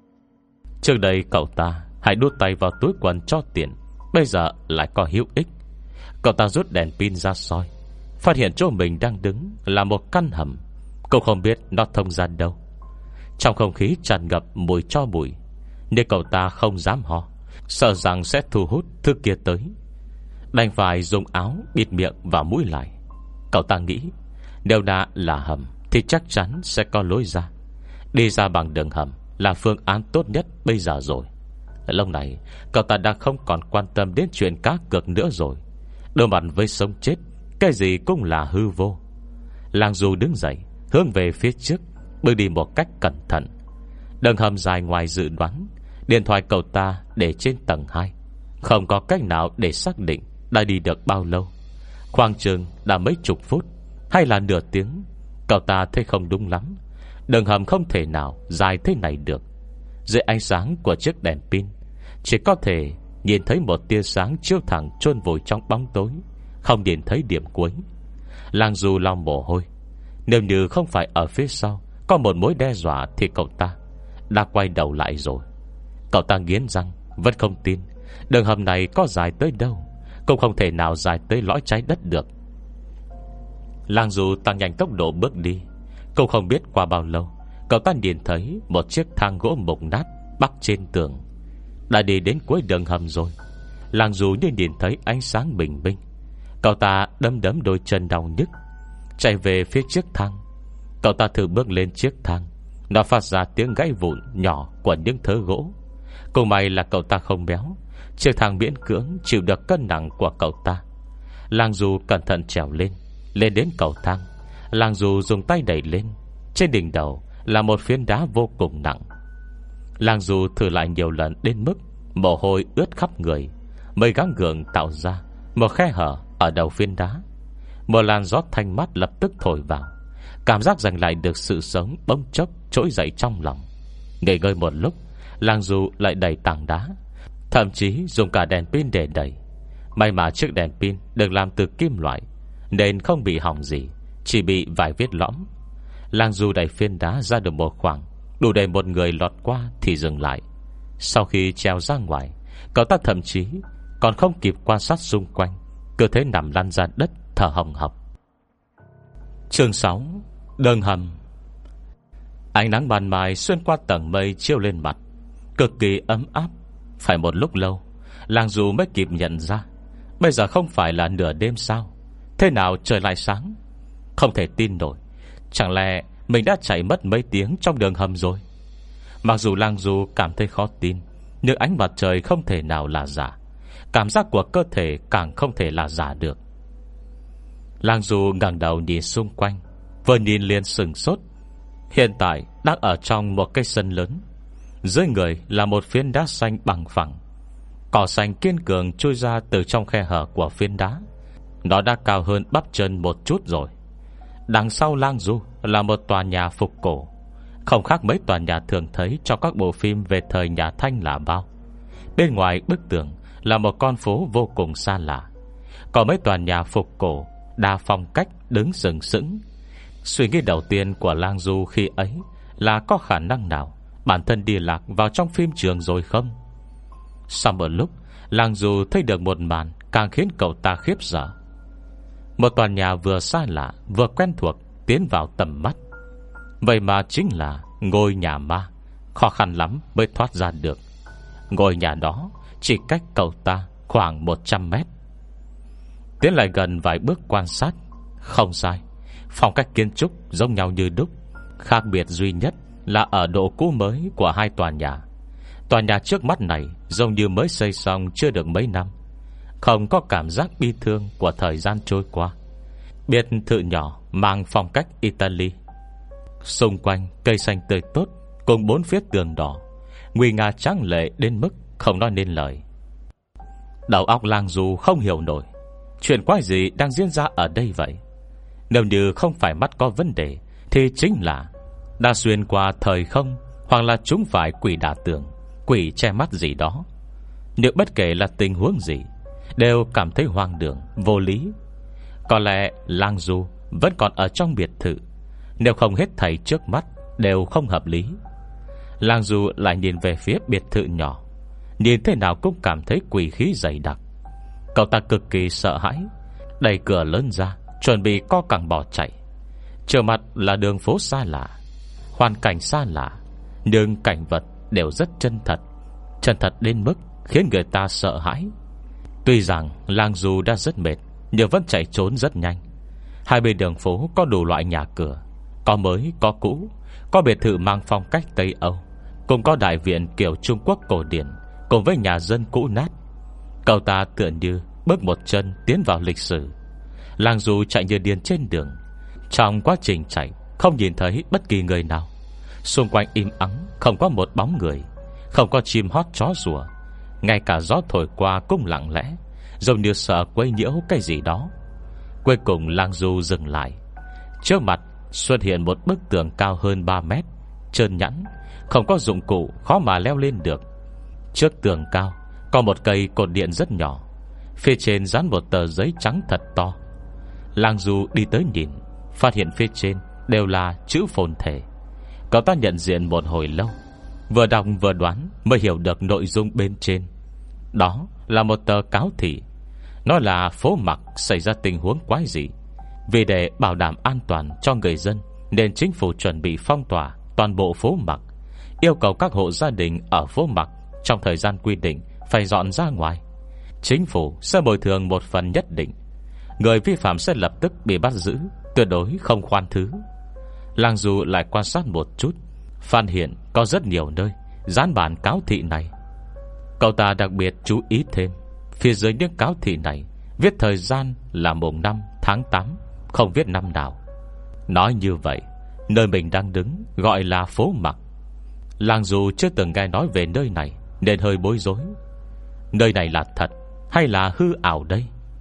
Trước đây cậu ta hãy đút tay vào túi quần cho tiền, bây giờ lại có hữu ích. Cậu ta rút đèn pin ra soi, phát hiện chỗ mình đang đứng là một căn hầm. Cậu không biết nó thông ra đâu. Trong không khí tràn ngập mùi tro bụi, nên cậu ta không dám ho, sợ rằng sẽ thu hút thứ kia tới. Đành phải dùng áo bịt miệng và mũi lại. Cậu ta nghĩ nếu đã là hầm thì chắc chắn sẽ có lối ra. Đi ra bằng đường hầm là phương án tốt nhất bây giờ rồi. Lúc này cậu ta đã không còn quan tâm đến chuyện cá cược nữa rồi. Đối mặt với sống chết, cái gì cũng là hư vô. Lang Du đứng dậy, hướng về phía trước, bước đi một cách cẩn thận. Đường hầm dài ngoài dự đoán. Điện thoại cậu ta để trên tầng 2, không có cách nào để xác định đã đi được bao lâu. Khoảng chừng đã mấy chục phút hay là nửa tiếng. Cậu ta thấy không đúng lắm. Đường hầm không thể nào dài thế này được. Dưới ánh sáng của chiếc đèn pin, chỉ có thể nhìn thấy một tia sáng chiếu thẳng chôn vùi trong bóng tối, không nhìn thấy điểm cuối. Lang Du lau mồ hôi. Nếu như không phải ở phía sau có một mối đe dọa thì cậu ta đã quay đầu lại rồi. Cậu ta nghiến răng, vẫn không tin đường hầm này có dài tới đâu, cũng không thể nào dài tới lõi trái đất được. Lang Du tăng nhanh tốc độ bước đi. Cậu không biết qua bao lâu, cậu ta nhìn thấy một chiếc thang gỗ mục nát bắc trên tường. Đã đi đến cuối đường hầm rồi. Lang Du như nhìn thấy ánh sáng bình minh. Cậu ta đấm đấm đôi chân đau nhức, chạy về phía chiếc thang. Cậu ta thử bước lên chiếc thang. Nó phát ra tiếng gãy vụn nhỏ của những thớ gỗ. Cũng may là cậu ta không béo, chiếc thang miễn cưỡng chịu được cân nặng của cậu ta. Lang Du cẩn thận trèo lên. Lên đến cầu thang, Lang Du dùng tay đẩy lên. Trên đỉnh đầu là một phiến đá vô cùng nặng. Lang Du thử lại nhiều lần đến mức mồ hôi ướt khắp người, mới gắng gượng tạo ra một khe hở ở đầu phiến đá. Một làn gió thanh mát lập tức thổi vào. Cảm giác giành lại được sự sống bỗng chốc trỗi dậy trong lòng. Nghỉ ngơi một lúc, Lang Du lại đẩy tảng đá, thậm chí dùng cả đèn pin để đẩy. May mà chiếc đèn pin được làm từ kim loại nên không bị hỏng gì, chỉ bị vài vết lõm. Lang Du đẩy phiến đá ra được một khoảng đủ để một người lọt qua thì dừng lại. Sau khi trèo ra ngoài, cậu ta thậm chí còn không kịp quan sát xung quanh, cứ thế nằm lăn ra đất thở hồng hộc. Chương 6. Đường hầm. Ánh nắng ban mai xuyên qua tầng mây chiếu lên mặt, cực kỳ ấm áp. Phải một lúc lâu, Lang Du mới kịp nhận ra bây giờ không phải là nửa đêm sao? Thế nào trời lại sáng? Không thể tin nổi, chẳng lẽ mình đã chạy mất mấy tiếng trong đường hầm rồi? Mặc dù Lang Du cảm thấy khó tin, nhưng ánh mặt trời không thể nào là giả, cảm giác của cơ thể càng không thể là giả được. Lang Du ngẩng đầu nhìn xung quanh, vừa nhìn liền sừng sốt. Hiện tại đang ở trong một cái sân lớn, dưới người là một phiến đá xanh bằng phẳng. Cỏ xanh kiên cường trôi ra từ trong khe hở của phiến đá. Nó đã cao hơn bắp chân một chút rồi. Đằng sau Lang Du là một tòa nhà phục cổ, không khác mấy tòa nhà thường thấy trong các bộ phim về thời nhà Thanh là bao. Bên ngoài bức tường là một con phố vô cùng xa lạ. Có mấy tòa nhà phục cổ đa phong cách đứng sừng sững. Suy nghĩ đầu tiên của Lang Du khi ấy là có khả năng nào bản thân đi lạc vào trong phim trường rồi không? Sau một lúc, Lang Du thấy được một màn càng khiến cậu ta khiếp sợ. Một tòa nhà vừa xa lạ vừa quen thuộc tiến vào tầm mắt. Vậy mà chính là ngôi nhà ma, khó khăn lắm mới thoát ra được. Ngôi nhà đó chỉ cách cậu ta khoảng 100 mét. Tiến lại gần vài bước quan sát, không sai, phong cách kiến trúc giống nhau như đúc. Khác biệt duy nhất là ở độ cũ mới của hai tòa nhà. Tòa nhà trước mắt này giống như mới xây xong chưa được mấy năm, không có cảm giác bi thương của thời gian trôi qua. Biệt thự nhỏ mang phong cách Italy. Xung quanh cây xanh tươi tốt, cùng bốn phía tường đỏ, nguy nga tráng lệ đến mức không nói nên lời. Đầu óc Lang Du không hiểu nổi chuyện quái gì đang diễn ra ở đây vậy. Nếu như không phải mắt có vấn đề thì chính là đã xuyên qua thời không, hoặc là chúng phải quỷ đả tường, quỷ che mắt gì đó. Nhưng bất kể là tình huống gì, đều cảm thấy hoang đường, vô lý. Có lẽ Lang Du vẫn còn ở trong biệt thự, nếu không hết thảy trước mắt đều không hợp lý. Lang Du lại nhìn về phía biệt thự nhỏ, nhìn thế nào cũng cảm thấy quỷ khí dày đặc. Cậu ta cực kỳ sợ hãi, đẩy cửa lớn ra, chuẩn bị co cẳng bỏ chạy. Trước mặt là đường phố xa lạ, hoàn cảnh xa lạ, nhưng cảnh vật đều rất chân thật. Chân thật đến mức khiến người ta sợ hãi. Tuy rằng Lang Du đã rất mệt, nhưng vẫn chạy trốn rất nhanh. Hai bên đường phố có đủ loại nhà cửa, có mới có cũ, có biệt thự mang phong cách Tây Âu, cũng có đại viện kiểu Trung Quốc cổ điển, cùng với nhà dân cũ nát. Cậu ta tựa như bước một chân tiến vào lịch sử. Lang Du chạy như điên trên đường. Trong quá trình chạy không nhìn thấy bất kỳ người nào. Xung quanh im ắng, không có một bóng người, không có chim hót chó sủa, ngay cả gió thổi qua cũng lặng lẽ, giống như sợ quấy nhiễu cái gì đó. Cuối cùng Lang Du dừng lại. Trước mặt xuất hiện một bức tường cao hơn 3 mét, trơn nhẵn, không có dụng cụ, khó mà leo lên được. Trước tường cao có một cây cột điện rất nhỏ, phía trên dán một tờ giấy trắng thật to. Lang Du đi tới nhìn, phát hiện phía trên đều là chữ phồn thể. Cậu ta nhận diện một hồi lâu, vừa đọc vừa đoán mới hiểu được nội dung bên trên. Đó là một tờ cáo thị. Nó là phố Mặc xảy ra tình huống quái dị. Vì để bảo đảm an toàn cho người dân, nên chính phủ chuẩn bị phong tỏa toàn bộ phố Mặc, yêu cầu các hộ gia đình ở phố Mặc trong thời gian quy định phải dọn ra ngoài. Chính phủ sẽ bồi thường một phần nhất định. Người vi phạm sẽ lập tức bị bắt giữ, tuyệt đối không khoan thứ. Lang Du lại quan sát một chút, phát hiện có rất nhiều nơi dán bản cáo thị này. Cậu ta đặc biệt chú ý thêm, phía dưới những cáo thị này viết thời gian là mùng 5 tháng 8, không viết năm nào. Nói như vậy, nơi mình đang đứng gọi là phố Mặc. Lang Du chưa từng nghe nói về nơi này, nên hơi bối rối. Nơi này là thật hay là hư ảo đây?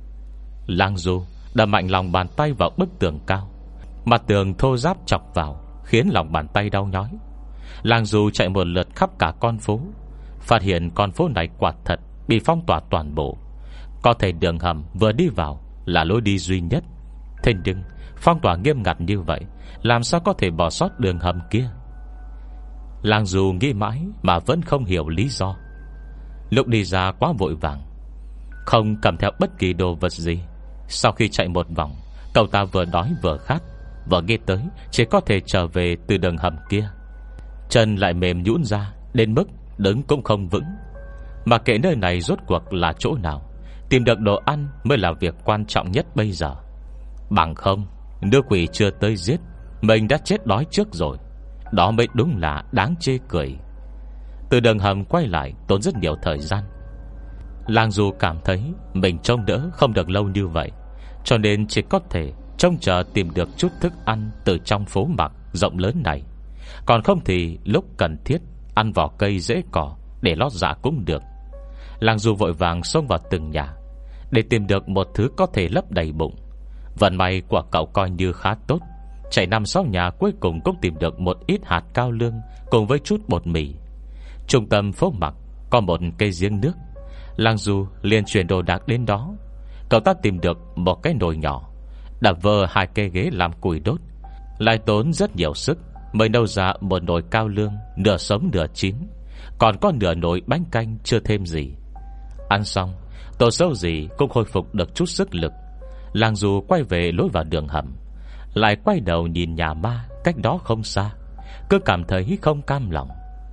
Lang Du đập mạnh lòng bàn tay vào bức tường cao. Mặt tường thô ráp chọc vào, khiến lòng bàn tay đau nhói. Lang Du chạy một lượt khắp cả con phố, phát hiện con phố này quả thật bị phong tỏa toàn bộ. Có thể đường hầm vừa đi vào là lối đi duy nhất. Thế nhưng phong tỏa nghiêm ngặt như vậy, làm sao có thể bỏ sót đường hầm kia? Lang Du nghĩ mãi mà vẫn không hiểu lý do. Lúc đi ra quá vội vàng, không cầm theo bất kỳ đồ vật gì. Sau khi chạy một vòng, cậu ta vừa đói vừa khát, vừa nghe tới chỉ có thể trở về từ đường hầm kia. Chân lại mềm nhũn ra đến mức đứng cũng không vững. Mà kệ nơi này rốt cuộc là chỗ nào, tìm được đồ ăn mới là việc quan trọng nhất bây giờ. Bằng không, nữ quỷ chưa tới giết, mình đã chết đói trước rồi. Đó mới đúng là đáng chê cười. Từ đường hầm quay lại tốn rất nhiều thời gian. Lang Du cảm thấy mình trông đỡ không được lâu như vậy, cho nên chỉ có thể trông chờ tìm được chút thức ăn từ trong phố mặc rộng lớn này. Còn không thì lúc cần thiết ăn vỏ cây dễ cỏ để lót dạ cũng được. Lang Du vội vàng xông vào từng nhà để tìm được một thứ có thể lấp đầy bụng. Vận may của cậu coi như khá tốt. Chạy 5-6 nhà cuối cùng cũng tìm được một ít hạt cao lương cùng với chút bột mì. Trung tâm phố mặc có một cây giếng nước. Lang Du liền chuyển đồ đạc đến đó. Cậu ta tìm được một cái nồi nhỏ, đập vỡ 2 cây ghế làm củi đốt, lại tốn rất nhiều sức mới nấu ra một nồi cao lương nửa sống nửa chín. Còn có nửa nồi bánh canh chưa thêm gì. Ăn xong, Tổ Sâu gì cũng khôi phục được chút sức lực. Lang Du quay về lối vào đường hầm, lại quay đầu nhìn nhà ma cách đó không xa, cứ cảm thấy không cam lòng.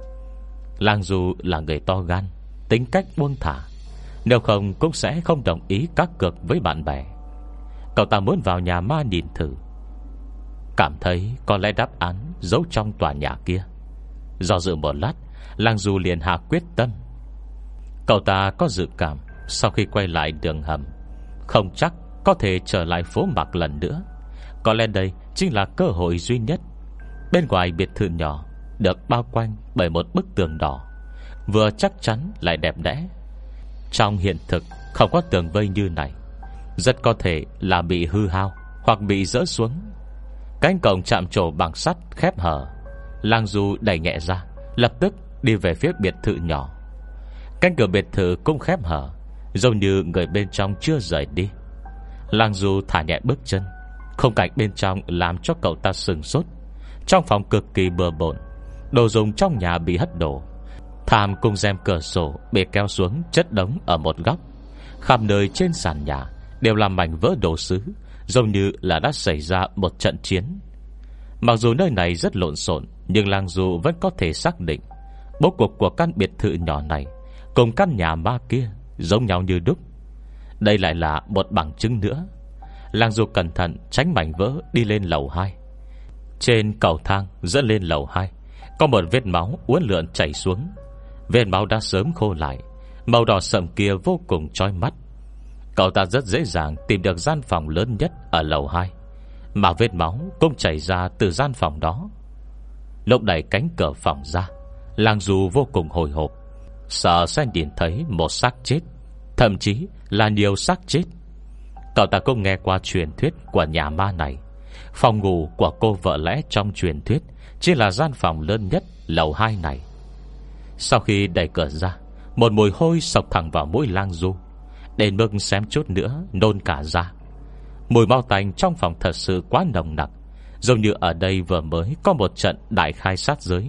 Lang Du là người to gan, tính cách buông thả, nếu không cũng sẽ không đồng ý cá cược với bạn bè. Cậu ta muốn vào nhà ma nhìn thử, cảm thấy có lẽ đáp án giấu trong tòa nhà kia. Do dự một lát, Lang Du liền hạ quyết tâm. Cậu ta có dự cảm sau khi quay lại đường hầm, không chắc có thể trở lại phố mặc lần nữa. Có lẽ đây chính là cơ hội duy nhất. Bên ngoài biệt thự nhỏ được bao quanh bởi một bức tường đỏ, vừa chắc chắn lại đẹp đẽ. Trong hiện thực không có tường vây như này, rất có thể là bị hư hao hoặc bị rỡ xuống. Cánh cổng chạm trổ bằng sắt khép hở. Lang Du đẩy nhẹ ra, lập tức đi về phía biệt thự nhỏ. Cánh cửa biệt thự cũng khép hở, giống như người bên trong chưa rời đi. Lang Du thả nhẹ bước chân. Khung cảnh bên trong làm cho cậu ta sửng sốt. Trong phòng cực kỳ bừa bộn, đồ dùng trong nhà bị hất đổ, thảm cùng rèm cửa sổ bị kéo xuống chất đống ở một góc. Khắp nơi trên sàn nhà đều là mảnh vỡ đồ sứ, giống như là đã xảy ra một trận chiến. Mặc dù nơi này rất lộn xộn, nhưng Lang Du vẫn có thể xác định bố cục của căn biệt thự nhỏ này cùng căn nhà ma kia giống nhau như đúc. Đây lại là một bằng chứng nữa. Lang Du cẩn thận tránh mảnh vỡ đi lên lầu 2. Trên cầu thang dẫn lên lầu 2 có một vết máu uốn lượn chảy xuống. Vết máu đã sớm khô lại, màu đỏ sậm kia vô cùng chói mắt. Cậu ta rất dễ dàng tìm được gian phòng lớn nhất ở lầu 2, mà vết máu cũng chảy ra từ gian phòng đó. Lúc đẩy cánh cửa phòng ra, Lang Du vô cùng hồi hộp, sợ sẽ nhìn thấy một xác chết, thậm chí là nhiều xác chết. Cậu ta cũng nghe qua truyền thuyết của nhà ma này. Phòng ngủ của cô vợ lẽ trong truyền thuyết chỉ là gian phòng lớn nhất lầu 2 này. Sau khi đẩy cửa ra, một mùi hôi sộc thẳng vào mũi Lang Du, đến mức xém chút nữa nôn cả ra. Mùi mau tanh trong phòng thật sự quá nồng nặc, giống như ở đây vừa mới có một trận đại khai sát giới.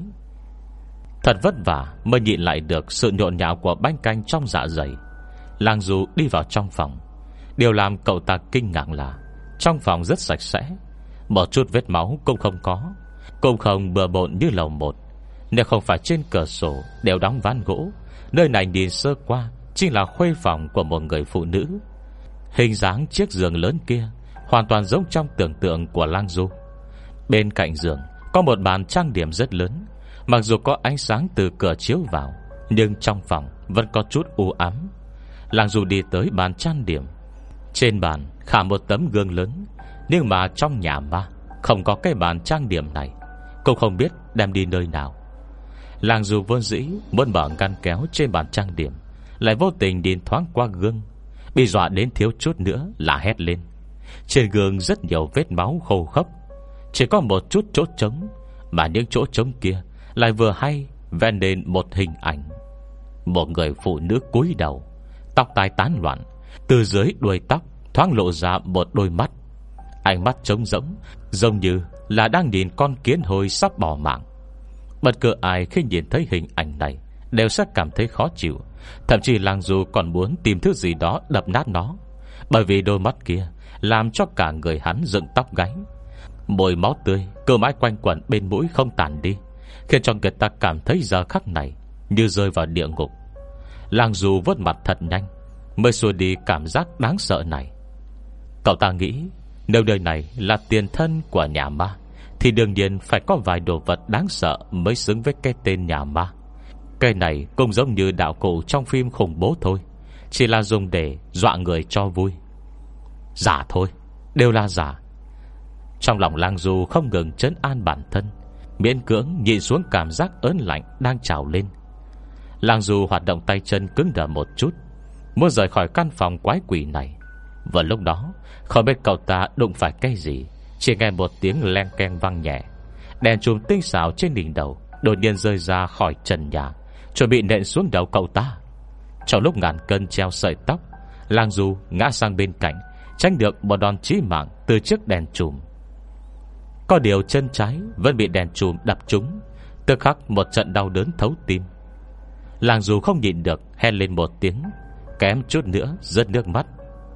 Thật vất vả mới nhịn lại được sự nhộn nhạo của bánh canh trong dạ dày. Lang Du đi vào trong phòng. Điều làm cậu ta kinh ngạc là trong phòng rất sạch sẽ, một chút vết máu cũng không có, cũng không bừa bộn như lầu 1. Nếu không phải trên cửa sổ đều đóng ván gỗ, nơi này nhìn sơ qua chính là khuê phòng của một người phụ nữ. Hình dáng chiếc giường lớn kia hoàn toàn giống trong tưởng tượng của Lang Du. Bên cạnh giường có một bàn trang điểm rất lớn. Mặc dù có ánh sáng từ cửa chiếu vào, nhưng trong phòng vẫn có chút u ám. Lang Du đi tới bàn trang điểm. Trên bàn khả một tấm gương lớn, nhưng mà trong nhà ma không có cái bàn trang điểm này, cũng không biết đem đi nơi nào. Lang Du vốn dĩ muốn mở ngăn kéo trên bàn trang điểm, lại vô tình nhìn thoáng qua gương, bị dọa đến thiếu chút nữa là hét lên. Trên gương rất nhiều vết máu khô khốc, chỉ có một chút chỗ trống, mà những chỗ trống kia lại vừa hay vẽ nên một hình ảnh. Một người phụ nữ cúi đầu, tóc tai tán loạn, từ dưới đuôi tóc thoáng lộ ra một đôi mắt, ánh mắt trống rỗng, giống như là đang nhìn con kiến hôi sắp bỏ mạng. Bất cứ ai khi nhìn thấy hình ảnh này đều sẽ cảm thấy khó chịu. Thậm chí Lang Du còn muốn tìm thứ gì đó đập nát nó, bởi vì đôi mắt kia làm cho cả người hắn dựng tóc gáy. Mùi máu tươi cứ mãi quanh quẩn bên mũi không tàn đi, khiến cho người ta cảm thấy giờ khắc này như rơi vào địa ngục. Lang Du vuốt mặt thật nhanh mới xua đi cảm giác đáng sợ này. Cậu ta nghĩ nếu nơi này là tiền thân của nhà ma thì đương nhiên phải có vài đồ vật đáng sợ mới xứng với cái tên nhà ma. Cái này cũng giống như đạo cụ trong phim khủng bố thôi, chỉ là dùng để dọa người cho vui. Giả thôi, đều là giả. Trong lòng Lang Du không ngừng trấn an bản thân, miễn cưỡng nhịn xuống cảm giác ớn lạnh đang trào lên. Lang Du hoạt động tay chân cứng đờ một chút, muốn rời khỏi căn phòng quái quỷ này. Vừa lúc đó, không biết cậu ta đụng phải cái gì, chỉ nghe một tiếng len keng vang nhẹ. Đèn chùm tinh xảo trên đỉnh đầu đột nhiên rơi ra khỏi trần nhà, chuẩn bị nện xuống đầu cậu ta. Trong lúc ngàn cân treo sợi tóc, Lang Du ngã sang bên cạnh, tránh được một đòn chí mạng từ chiếc đèn chùm. Có điều chân trái vẫn bị đèn chùm đập trúng, tức khắc một trận đau đớn thấu tim. Lang Du không nhịn được hét lên một tiếng, kém chút nữa rớt nước mắt.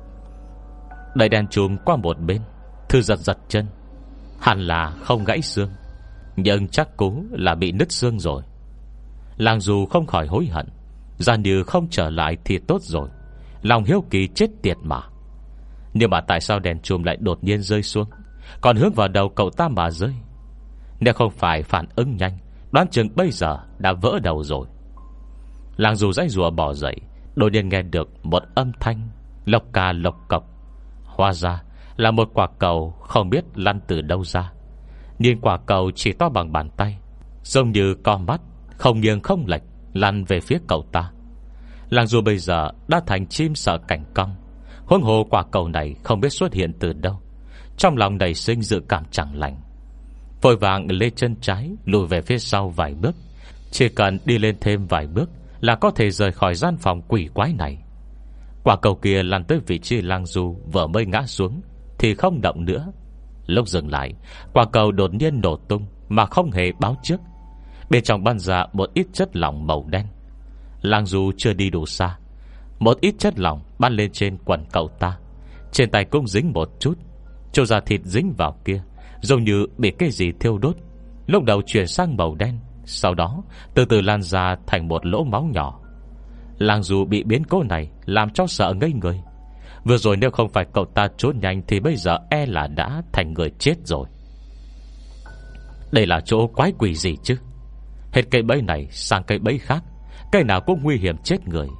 Đẩy đèn chùm qua một bên, Thư giật giật chân. Hẳn là không gãy xương, nhưng chắc cú là bị nứt xương rồi. Lang Du không khỏi hối hận, ra như không trở lại thì tốt rồi. Lòng hiếu kỳ chết tiệt mà. Nhưng mà tại sao đèn chùm lại đột nhiên rơi xuống, còn hướng vào đầu cậu ta mà rơi? Nếu không phải phản ứng nhanh, đoán chừng bây giờ đã vỡ đầu rồi. Lang Du giãy giụa bò dậy, đột nhiên nghe được một âm thanh lộc cà lộc cộc. Hóa ra là một quả cầu không biết lăn từ đâu ra. Nhìn quả cầu chỉ to bằng bàn tay, giống như con mắt, không nghiêng không lệch, lăn về phía cậu ta. Lang Du bây giờ đã thành chim sợ cảnh cong, huống hồ quả cầu này không biết xuất hiện từ đâu. Trong lòng nảy sinh dự cảm chẳng lành, vội vàng lê chân trái lùi về phía sau vài bước. Chỉ cần đi lên thêm vài bước là có thể rời khỏi gian phòng quỷ quái này. Quả cầu kia lăn tới vị trí Lang Du vừa mới ngã xuống thì không động nữa. Lúc dừng lại, quả cầu đột nhiên nổ tung mà không hề báo trước. Bên trong bắn ra một ít chất lỏng màu đen. Lang Du chưa đi đủ xa, một ít chất lỏng bắn lên trên quần cậu ta. Trên tay cũng dính một chút, chỗ da thịt dính vào kia giống như bị cái gì thiêu đốt. Lúc đầu chuyển sang màu đen, sau đó từ từ lan ra thành một lỗ máu nhỏ. Lang Du bị biến cố này làm cho sợ ngây người. Vừa rồi nếu không phải cậu ta trốn nhanh thì bây giờ e là đã thành người chết rồi. Đây là chỗ quái quỷ gì chứ? Hết cây bẫy này sang cây bẫy khác, cây nào cũng nguy hiểm chết người.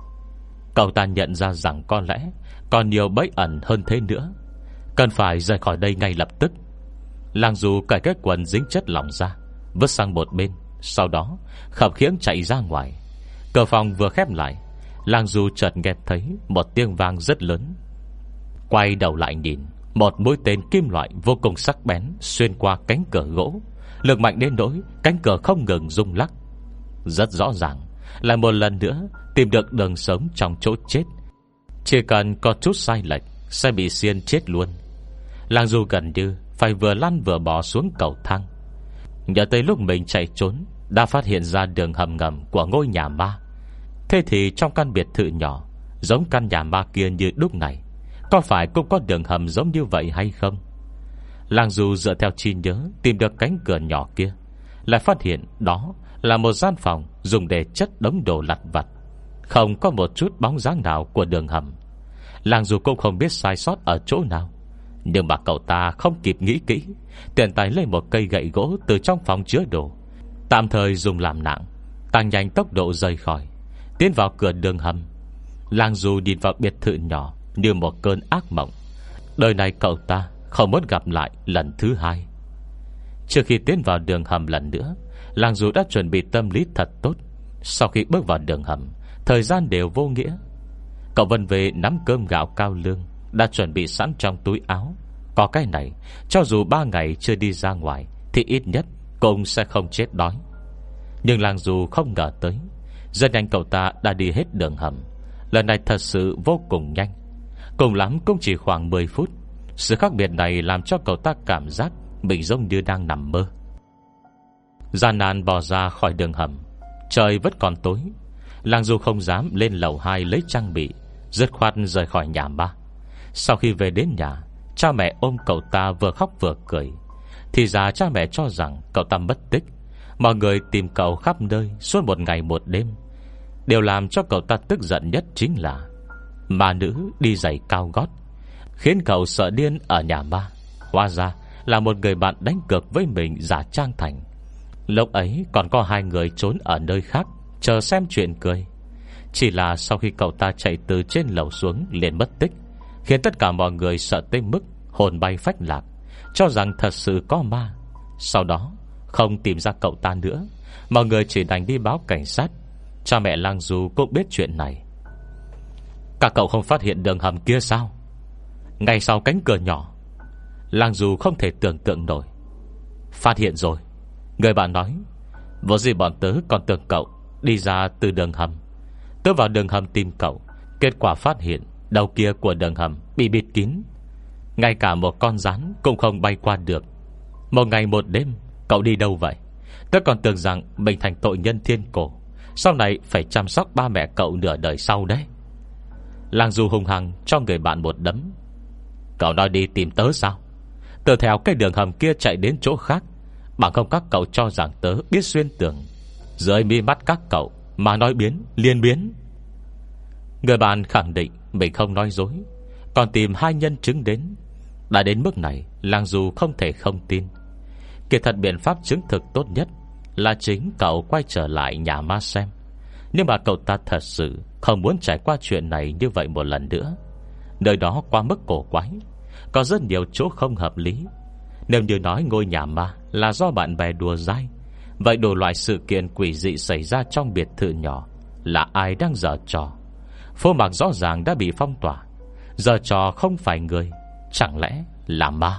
Cậu ta nhận ra rằng có lẽ còn nhiều bẫy ẩn hơn thế nữa, cần phải rời khỏi đây ngay lập tức. Lang Du cởi cái quần dính chất lỏng ra, vứt sang một bên, sau đó khập khiễng chạy ra ngoài. Cửa phòng vừa khép lại, Lang Du chợt nghe thấy một tiếng vang rất lớn. Quay đầu lại nhìn, một mũi tên kim loại vô cùng sắc bén xuyên qua cánh cửa gỗ, lực mạnh đến nỗi cánh cửa không ngừng rung lắc. Rất rõ ràng là một lần nữa tìm được đường sống trong chỗ chết. Chỉ cần có chút sai lệch sẽ bị xiên chết luôn. Lang Du gần như phải vừa lăn vừa bò xuống cầu thang. Nhớ tới lúc mình chạy trốn đã phát hiện ra đường hầm ngầm của ngôi nhà ma. Thế thì trong căn biệt thự nhỏ giống căn nhà ma kia như đúc này, có phải cũng có đường hầm giống như vậy hay không? Lang Du dựa theo trí nhớ tìm được cánh cửa nhỏ kia, lại phát hiện đó là một gian phòng dùng để chất đống đồ lặt vặt, không có một chút bóng dáng nào của đường hầm. Lang Du cũng không biết sai sót ở chỗ nào, nhưng mà cậu ta không kịp nghĩ kỹ, tiện tay lấy một cây gậy gỗ từ trong phòng chứa đồ, tạm thời dùng làm nạng, tăng nhanh tốc độ rời khỏi, tiến vào cửa đường hầm. Lang Du nhìn vào biệt thự nhỏ như một cơn ác mộng. Đời này cậu ta không muốn gặp lại lần thứ hai. Trước khi tiến vào đường hầm lần nữa, Lang Du đã chuẩn bị tâm lý thật tốt. Sau khi bước vào đường hầm, thời gian đều vô nghĩa. Cậu vân về nắm cơm gạo cao lương đã chuẩn bị sẵn trong túi áo. Có cái này, cho dù 3 ngày chưa đi ra ngoài thì ít nhất cũng sẽ không chết đói. Nhưng Lang Du không ngờ tới, rất nhanh cậu ta đã đi hết đường hầm. Lần này thật sự vô cùng nhanh, cùng lắm cũng chỉ khoảng 10 phút. Sự khác biệt này làm cho cậu ta cảm giác mình giống như đang nằm mơ. gian nan bò ra khỏi đường hầm. Trời vẫn còn tối. Lang Du không dám lên lầu 2 lấy trang bị, dứt khoát rời khỏi nhà ma. Sau khi về đến nhà, cha mẹ ôm cậu ta vừa khóc vừa cười. Thì ra cha mẹ cho rằng cậu ta mất tích. Mọi người tìm cậu khắp nơi suốt một ngày một đêm. Điều làm cho cậu ta tức giận nhất chính là ma nữ đi giày cao gót, khiến cậu sợ điên ở nhà ma. Hóa ra là một người bạn đánh cược với mình giả trang thành. Lúc ấy còn có 2 người trốn ở nơi khác chờ xem chuyện cười. Chỉ là sau khi cậu ta chạy từ trên lầu xuống liền mất tích, khiến tất cả mọi người sợ tới mức hồn bay phách lạc, cho rằng thật sự có ma. Sau đó không tìm ra cậu ta nữa, mọi người chỉ đành đi báo cảnh sát. Cha mẹ Lang Du cũng biết chuyện này. Các cậu không phát hiện đường hầm kia sao? Ngay sau cánh cửa nhỏ. Lang Du không thể tưởng tượng nổi. Phát hiện rồi, người bạn nói. Vô gì bọn tớ còn tưởng cậu đi ra từ đường hầm. Tớ vào đường hầm tìm cậu, kết quả phát hiện đầu kia của đường hầm bị bịt kín, ngay cả một con rắn cũng không bay qua được. Một ngày một đêm cậu đi đâu vậy? Tớ còn tưởng rằng mình thành tội nhân thiên cổ, sau này phải chăm sóc ba mẹ cậu nửa đời sau đấy. Lang Du hung hăng cho người bạn một đấm. Cậu nói đi tìm tớ sao? Tớ theo cái đường hầm kia chạy đến chỗ khác, bằng không các cậu cho rằng tớ biết xuyên tường. Dưới mi mắt các cậu mà nói biến liền biến. Người bạn khẳng định mình không nói dối, còn tìm 2 nhân chứng đến. Đã đến mức này, Lang Du không thể không tin. Kỳ thật biện pháp chứng thực tốt nhất là chính cậu quay trở lại nhà ma xem. Nhưng mà cậu ta thật sự không muốn trải qua chuyện này như vậy một lần nữa. Nơi đó quá mức cổ quái, có rất nhiều chỗ không hợp lý. Nếu như nói ngôi nhà ma là do bạn bè đùa dai, vậy đủ loại sự kiện quỷ dị xảy ra trong biệt thự nhỏ là ai đang giở trò? Phố Mạc rõ ràng đã bị phong tỏa, giở trò không phải người, chẳng lẽ là ma?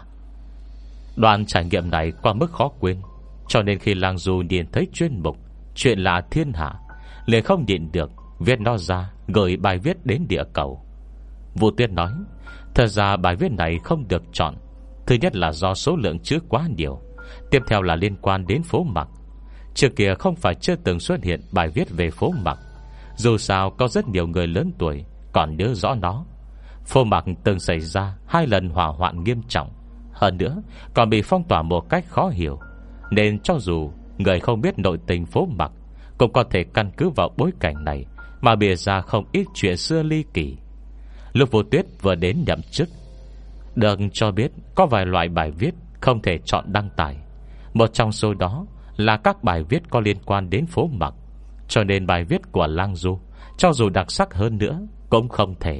Đoạn trải nghiệm này quá mức khó quên, cho nên khi Lang Du nhìn thấy chuyên mục Chuyện lạ thiên hạ, liền không nhịn được viết nó ra, gửi bài viết đến địa cầu. Vũ Tuyết nói, thật ra bài viết này không được chọn. Thứ nhất là do số lượng chữ quá nhiều, tiếp theo là liên quan đến phố Mạc. Trước kia không phải chưa từng xuất hiện bài viết về phố Mạc. Dù sao có rất nhiều người lớn tuổi còn nhớ rõ nó. Phố Mạc từng xảy ra 2 lần hỏa hoạn nghiêm trọng, hơn nữa còn bị phong tỏa một cách khó hiểu. Nên cho dù người không biết nội tình phố Mạc, cũng có thể căn cứ vào bối cảnh này mà bịa ra không ít chuyện xưa ly kỳ. Lúc Vô Tuyết vừa đến nhậm chức, được cho biết có vài loại bài viết không thể chọn đăng tải. Một trong số đó là các bài viết có liên quan đến phố Mạc. Cho nên bài viết của Lang Du, cho dù đặc sắc hơn nữa, cũng không thể.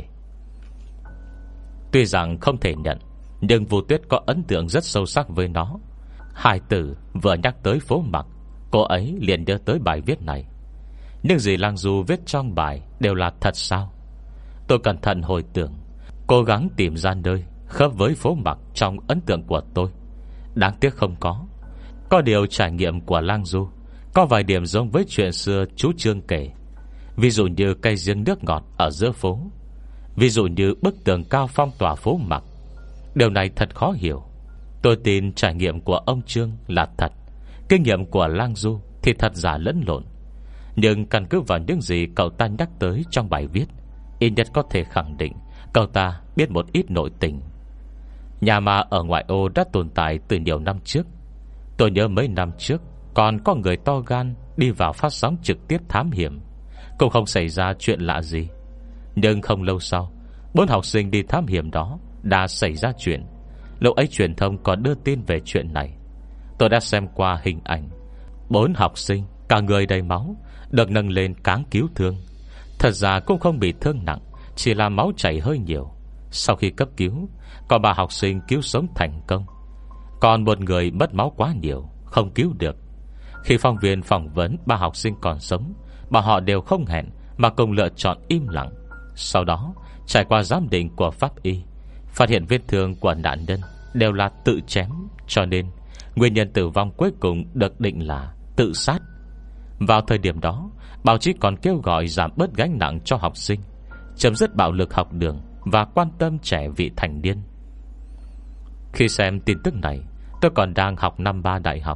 Tuy rằng không thể nhận, nhưng Vô Tuyết có ấn tượng rất sâu sắc với nó. Hải tử vừa nhắc tới phố Mạc, cô ấy liền nhớ tới bài viết này. Nhưng gì Lang Du viết trong bài đều là thật sao? Tôi cẩn thận hồi tưởng, cố gắng tìm ra nơi khớp với phố Mạc trong ấn tượng của tôi. Đáng tiếc không có. Có điều trải nghiệm của Lang Du có vài điểm giống với chuyện xưa chú Trương kể. Ví dụ như cây giếng nước ngọt ở giữa phố, ví dụ như bức tường cao phong tỏa phố Mạc. Điều này thật khó hiểu. Tôi tin trải nghiệm của ông Trương là thật, kinh nghiệm của Lang Du thì thật giả lẫn lộn. Nhưng căn cứ vào những gì cậu ta nhắc tới trong bài viết, ít nhất có thể khẳng định cậu ta biết một ít nội tình. Nhà ma ở ngoại ô đã tồn tại từ nhiều năm trước. Tôi nhớ mấy năm trước còn có người to gan đi vào phát sóng trực tiếp thám hiểm, cũng không xảy ra chuyện lạ gì. Nhưng không lâu sau, 4 học sinh đi thám hiểm đó đã xảy ra chuyện. Lúc ấy truyền thông còn đưa tin về chuyện này. Tôi đã xem qua hình ảnh 4 học sinh cả người đầy máu được nâng lên cáng cứu thương. Thật ra cũng không bị thương nặng, chỉ là máu chảy hơi nhiều. Sau khi cấp cứu, có 3 học sinh cứu sống thành công, còn một người mất máu quá nhiều, không cứu được. Khi phóng viên phỏng vấn 3 học sinh còn sống, bọn họ đều không hẹn mà cùng lựa chọn im lặng. Sau đó trải qua giám định của pháp y, phát hiện vết thương của nạn nhân đều là tự chém, cho nên nguyên nhân tử vong cuối cùng được định là tự sát. Vào thời điểm đó, báo chí còn kêu gọi giảm bớt gánh nặng cho học sinh, chấm dứt bạo lực học đường và quan tâm trẻ vị thành niên. Khi xem tin tức này, tôi còn đang học năm 3 đại học,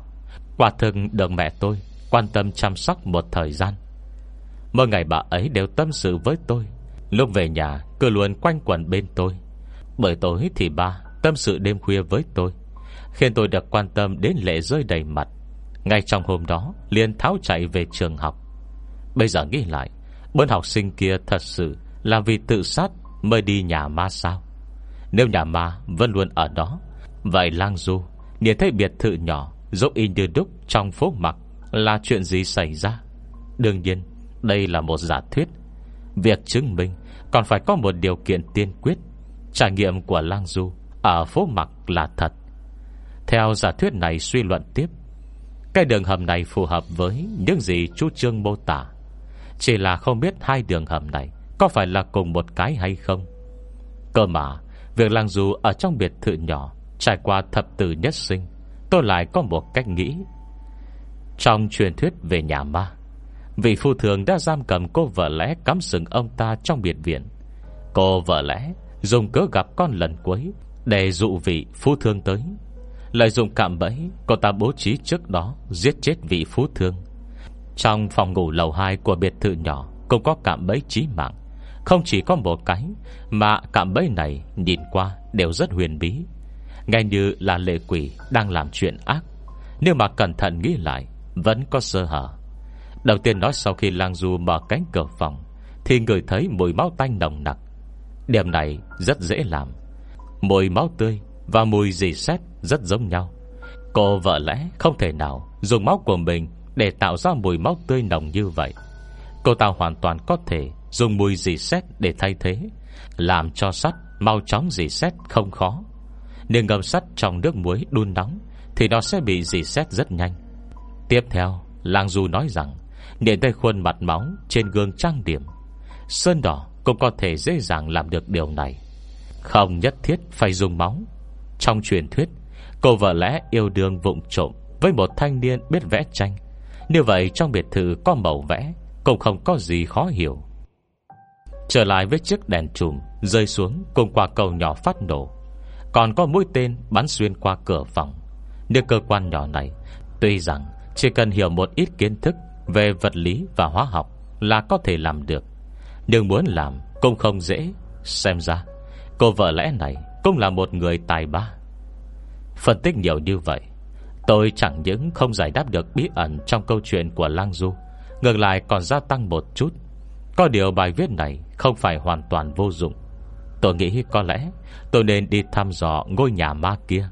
Quả thực được mẹ tôi quan tâm chăm sóc một thời gian. Mỗi ngày bà ấy đều tâm sự với tôi. Lúc về nhà cứ luôn quanh quẩn bên tôi. Buổi tối thì bà tâm sự đêm khuya với tôi, khiến tôi được quan tâm đến lệ rơi đầy mặt. Ngay trong hôm đó liền tháo chạy về trường học. Bây giờ nghĩ lại, bốn học sinh kia thật sự là vì tự sát mới đi nhà ma sao? Nếu nhà ma vẫn luôn ở đó, vậy Lang Du nhìn thấy biệt thự nhỏ giống y như đúc trong phố Mặc là chuyện gì xảy ra? Đương nhiên đây là một giả thuyết. Việc chứng minh còn phải có một điều kiện tiên quyết: trải nghiệm của Lang Du ở phố Mặc là thật. Theo giả thuyết này suy luận tiếp, cái đường hầm này phù hợp với những gì chú Trương mô tả. Chỉ là không biết hai đường hầm này có phải là cùng một cái hay không. Cơ mà việc Lang Du ở trong biệt thự nhỏ trải qua thập tử nhất sinh, tôi lại có một cách nghĩ. Trong truyền thuyết về nhà ma, vị phu thường đã giam cầm cô vợ lẽ cắm sừng ông ta trong biệt viện. Cô vợ lẽ dùng cớ gặp con lần cuối để dụ vị phu thương tới. Lợi dụng cạm bẫy cô ta bố trí trước đó giết chết vị phu thương. Trong phòng ngủ lầu 2 của biệt thự nhỏ cũng có cạm bẫy chí mạng. Không chỉ có một cái, mà cạm bẫy này nhìn qua đều rất huyền bí, nghe như là lệ quỷ đang làm chuyện ác. Nhưng mà cẩn thận nghĩ lại vẫn có sơ hở. Đầu tiên nói sau khi Lang Du mở cánh cửa phòng thì ngửi thấy mùi máu tanh nồng nặc. Điểm này rất dễ làm. Mùi máu tươi và mùi rỉ sét rất giống nhau. Cô vợ lẽ không thể nào dùng máu của mình để tạo ra mùi máu tươi nồng như vậy. Cô ta hoàn toàn có thể dùng mùi rỉ sét để thay thế, làm cho sắt mau chóng rỉ sét không khó. Nhưng ngâm sắt trong nước muối đun nóng thì nó sẽ bị rỉ sét rất nhanh. Tiếp theo, Lang Du nói rằng nhìn thấy khuôn mặt máu trên gương trang điểm, sơn đỏ cũng có thể dễ dàng làm được điều này, không nhất thiết phải dùng máu. Trong truyền thuyết, cô vợ lẽ yêu đương vụng trộm với một thanh niên biết vẽ tranh. Như vậy trong biệt thự có màu vẽ cũng không có gì khó hiểu. Trở lại với chiếc đèn chùm rơi xuống cùng quả cầu nhỏ phát nổ, còn có mũi tên bắn xuyên qua cửa phòng. Nhưng cơ quan nhỏ này tuy rằng chỉ cần hiểu một ít kiến thức về vật lý và hóa học là có thể làm được, nhưng muốn làm cũng không dễ. Xem ra cô vợ lẽ này cũng là một người tài ba. Phân tích nhiều như vậy, tôi chẳng những không giải đáp được bí ẩn trong câu chuyện của Lang Du, ngược lại còn gia tăng một chút. Có điều bài viết này không phải hoàn toàn vô dụng. Tôi nghĩ có lẽ tôi nên đi thăm dò ngôi nhà ma kia.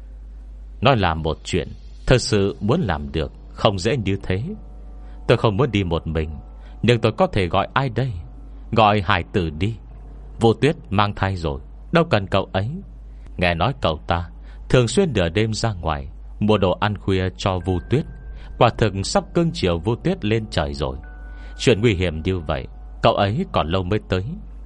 Nói là một chuyện, thật sự muốn làm được không dễ như thế. Tôi không muốn đi một mình, nhưng tôi có thể gọi ai đây? Gọi Hải Tử đi. Vô Tuyết mang thai rồi, đâu cần cậu ấy. Nghe nói cậu ta thường xuyên nửa đêm ra ngoài mua đồ ăn khuya cho Vô Tuyết. Quả thực sắp cưng chiều Vô Tuyết lên trời rồi. Chuyện nguy hiểm như vậy cậu ấy còn lâu mới tới.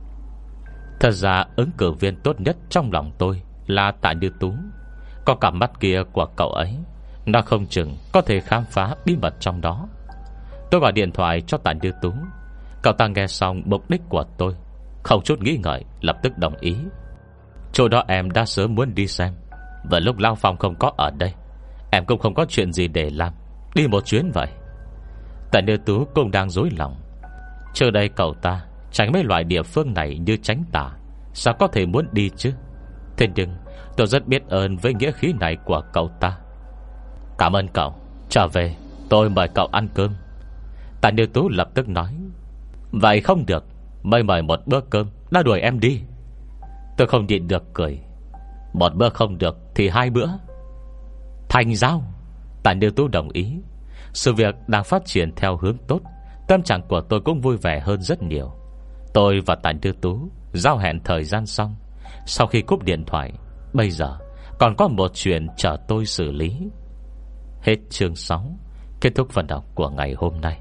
Thật ra ứng cử viên tốt nhất trong lòng tôi là Tạ Như Tú. Có cặp mắt kia của cậu ấy, nó không chừng có thể khám phá bí mật trong đó. Tôi gọi điện thoại cho Tạ Như Tú. Cậu ta nghe xong mục đích của tôi, không chút nghĩ ngợi lập tức đồng ý. Chỗ đó em đã sớm muốn đi xem. Và lúc Lao Phong không có ở đây, em cũng không có chuyện gì để làm, đi một chuyến vậy. Tạ Như Tú cũng đang rối lòng. Trước đây cậu ta tránh mấy loại địa phương này như tránh tà, sao có thể muốn đi chứ? Thế nhưng tôi rất biết ơn với nghĩa khí này của cậu ta. Cảm ơn cậu. Trở về tôi mời cậu ăn cơm. Tạ Như Tú lập tức nói. Vậy không được, mới mời một bữa cơm đã đuổi em đi. Tôi không nhịn được cười. Một bữa không được thì hai bữa. Thành giao. Tạ Như Tú đồng ý. Sự việc đang phát triển theo hướng tốt, tâm trạng của tôi cũng vui vẻ hơn rất nhiều. Tôi và Tạ Như Tú giao hẹn thời gian xong. Sau khi cúp điện thoại, bây giờ còn có một chuyện chờ tôi xử lý. Hết chương 6. Kết thúc phần đọc của ngày hôm nay.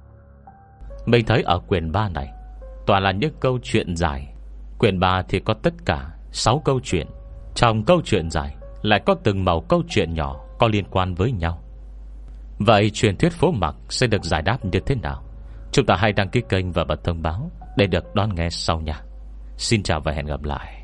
Mình thấy ở quyển 3 này toàn là những câu chuyện dài. Quyển 3 thì có tất cả 6 câu chuyện. Trong câu chuyện dài lại có từng mẩu câu chuyện nhỏ có liên quan với nhau. Vậy truyền thuyết phố Mặc sẽ được giải đáp như thế nào? Chúng ta hãy đăng ký kênh và bật thông báo để được đón nghe sau nha. Xin chào và hẹn gặp lại.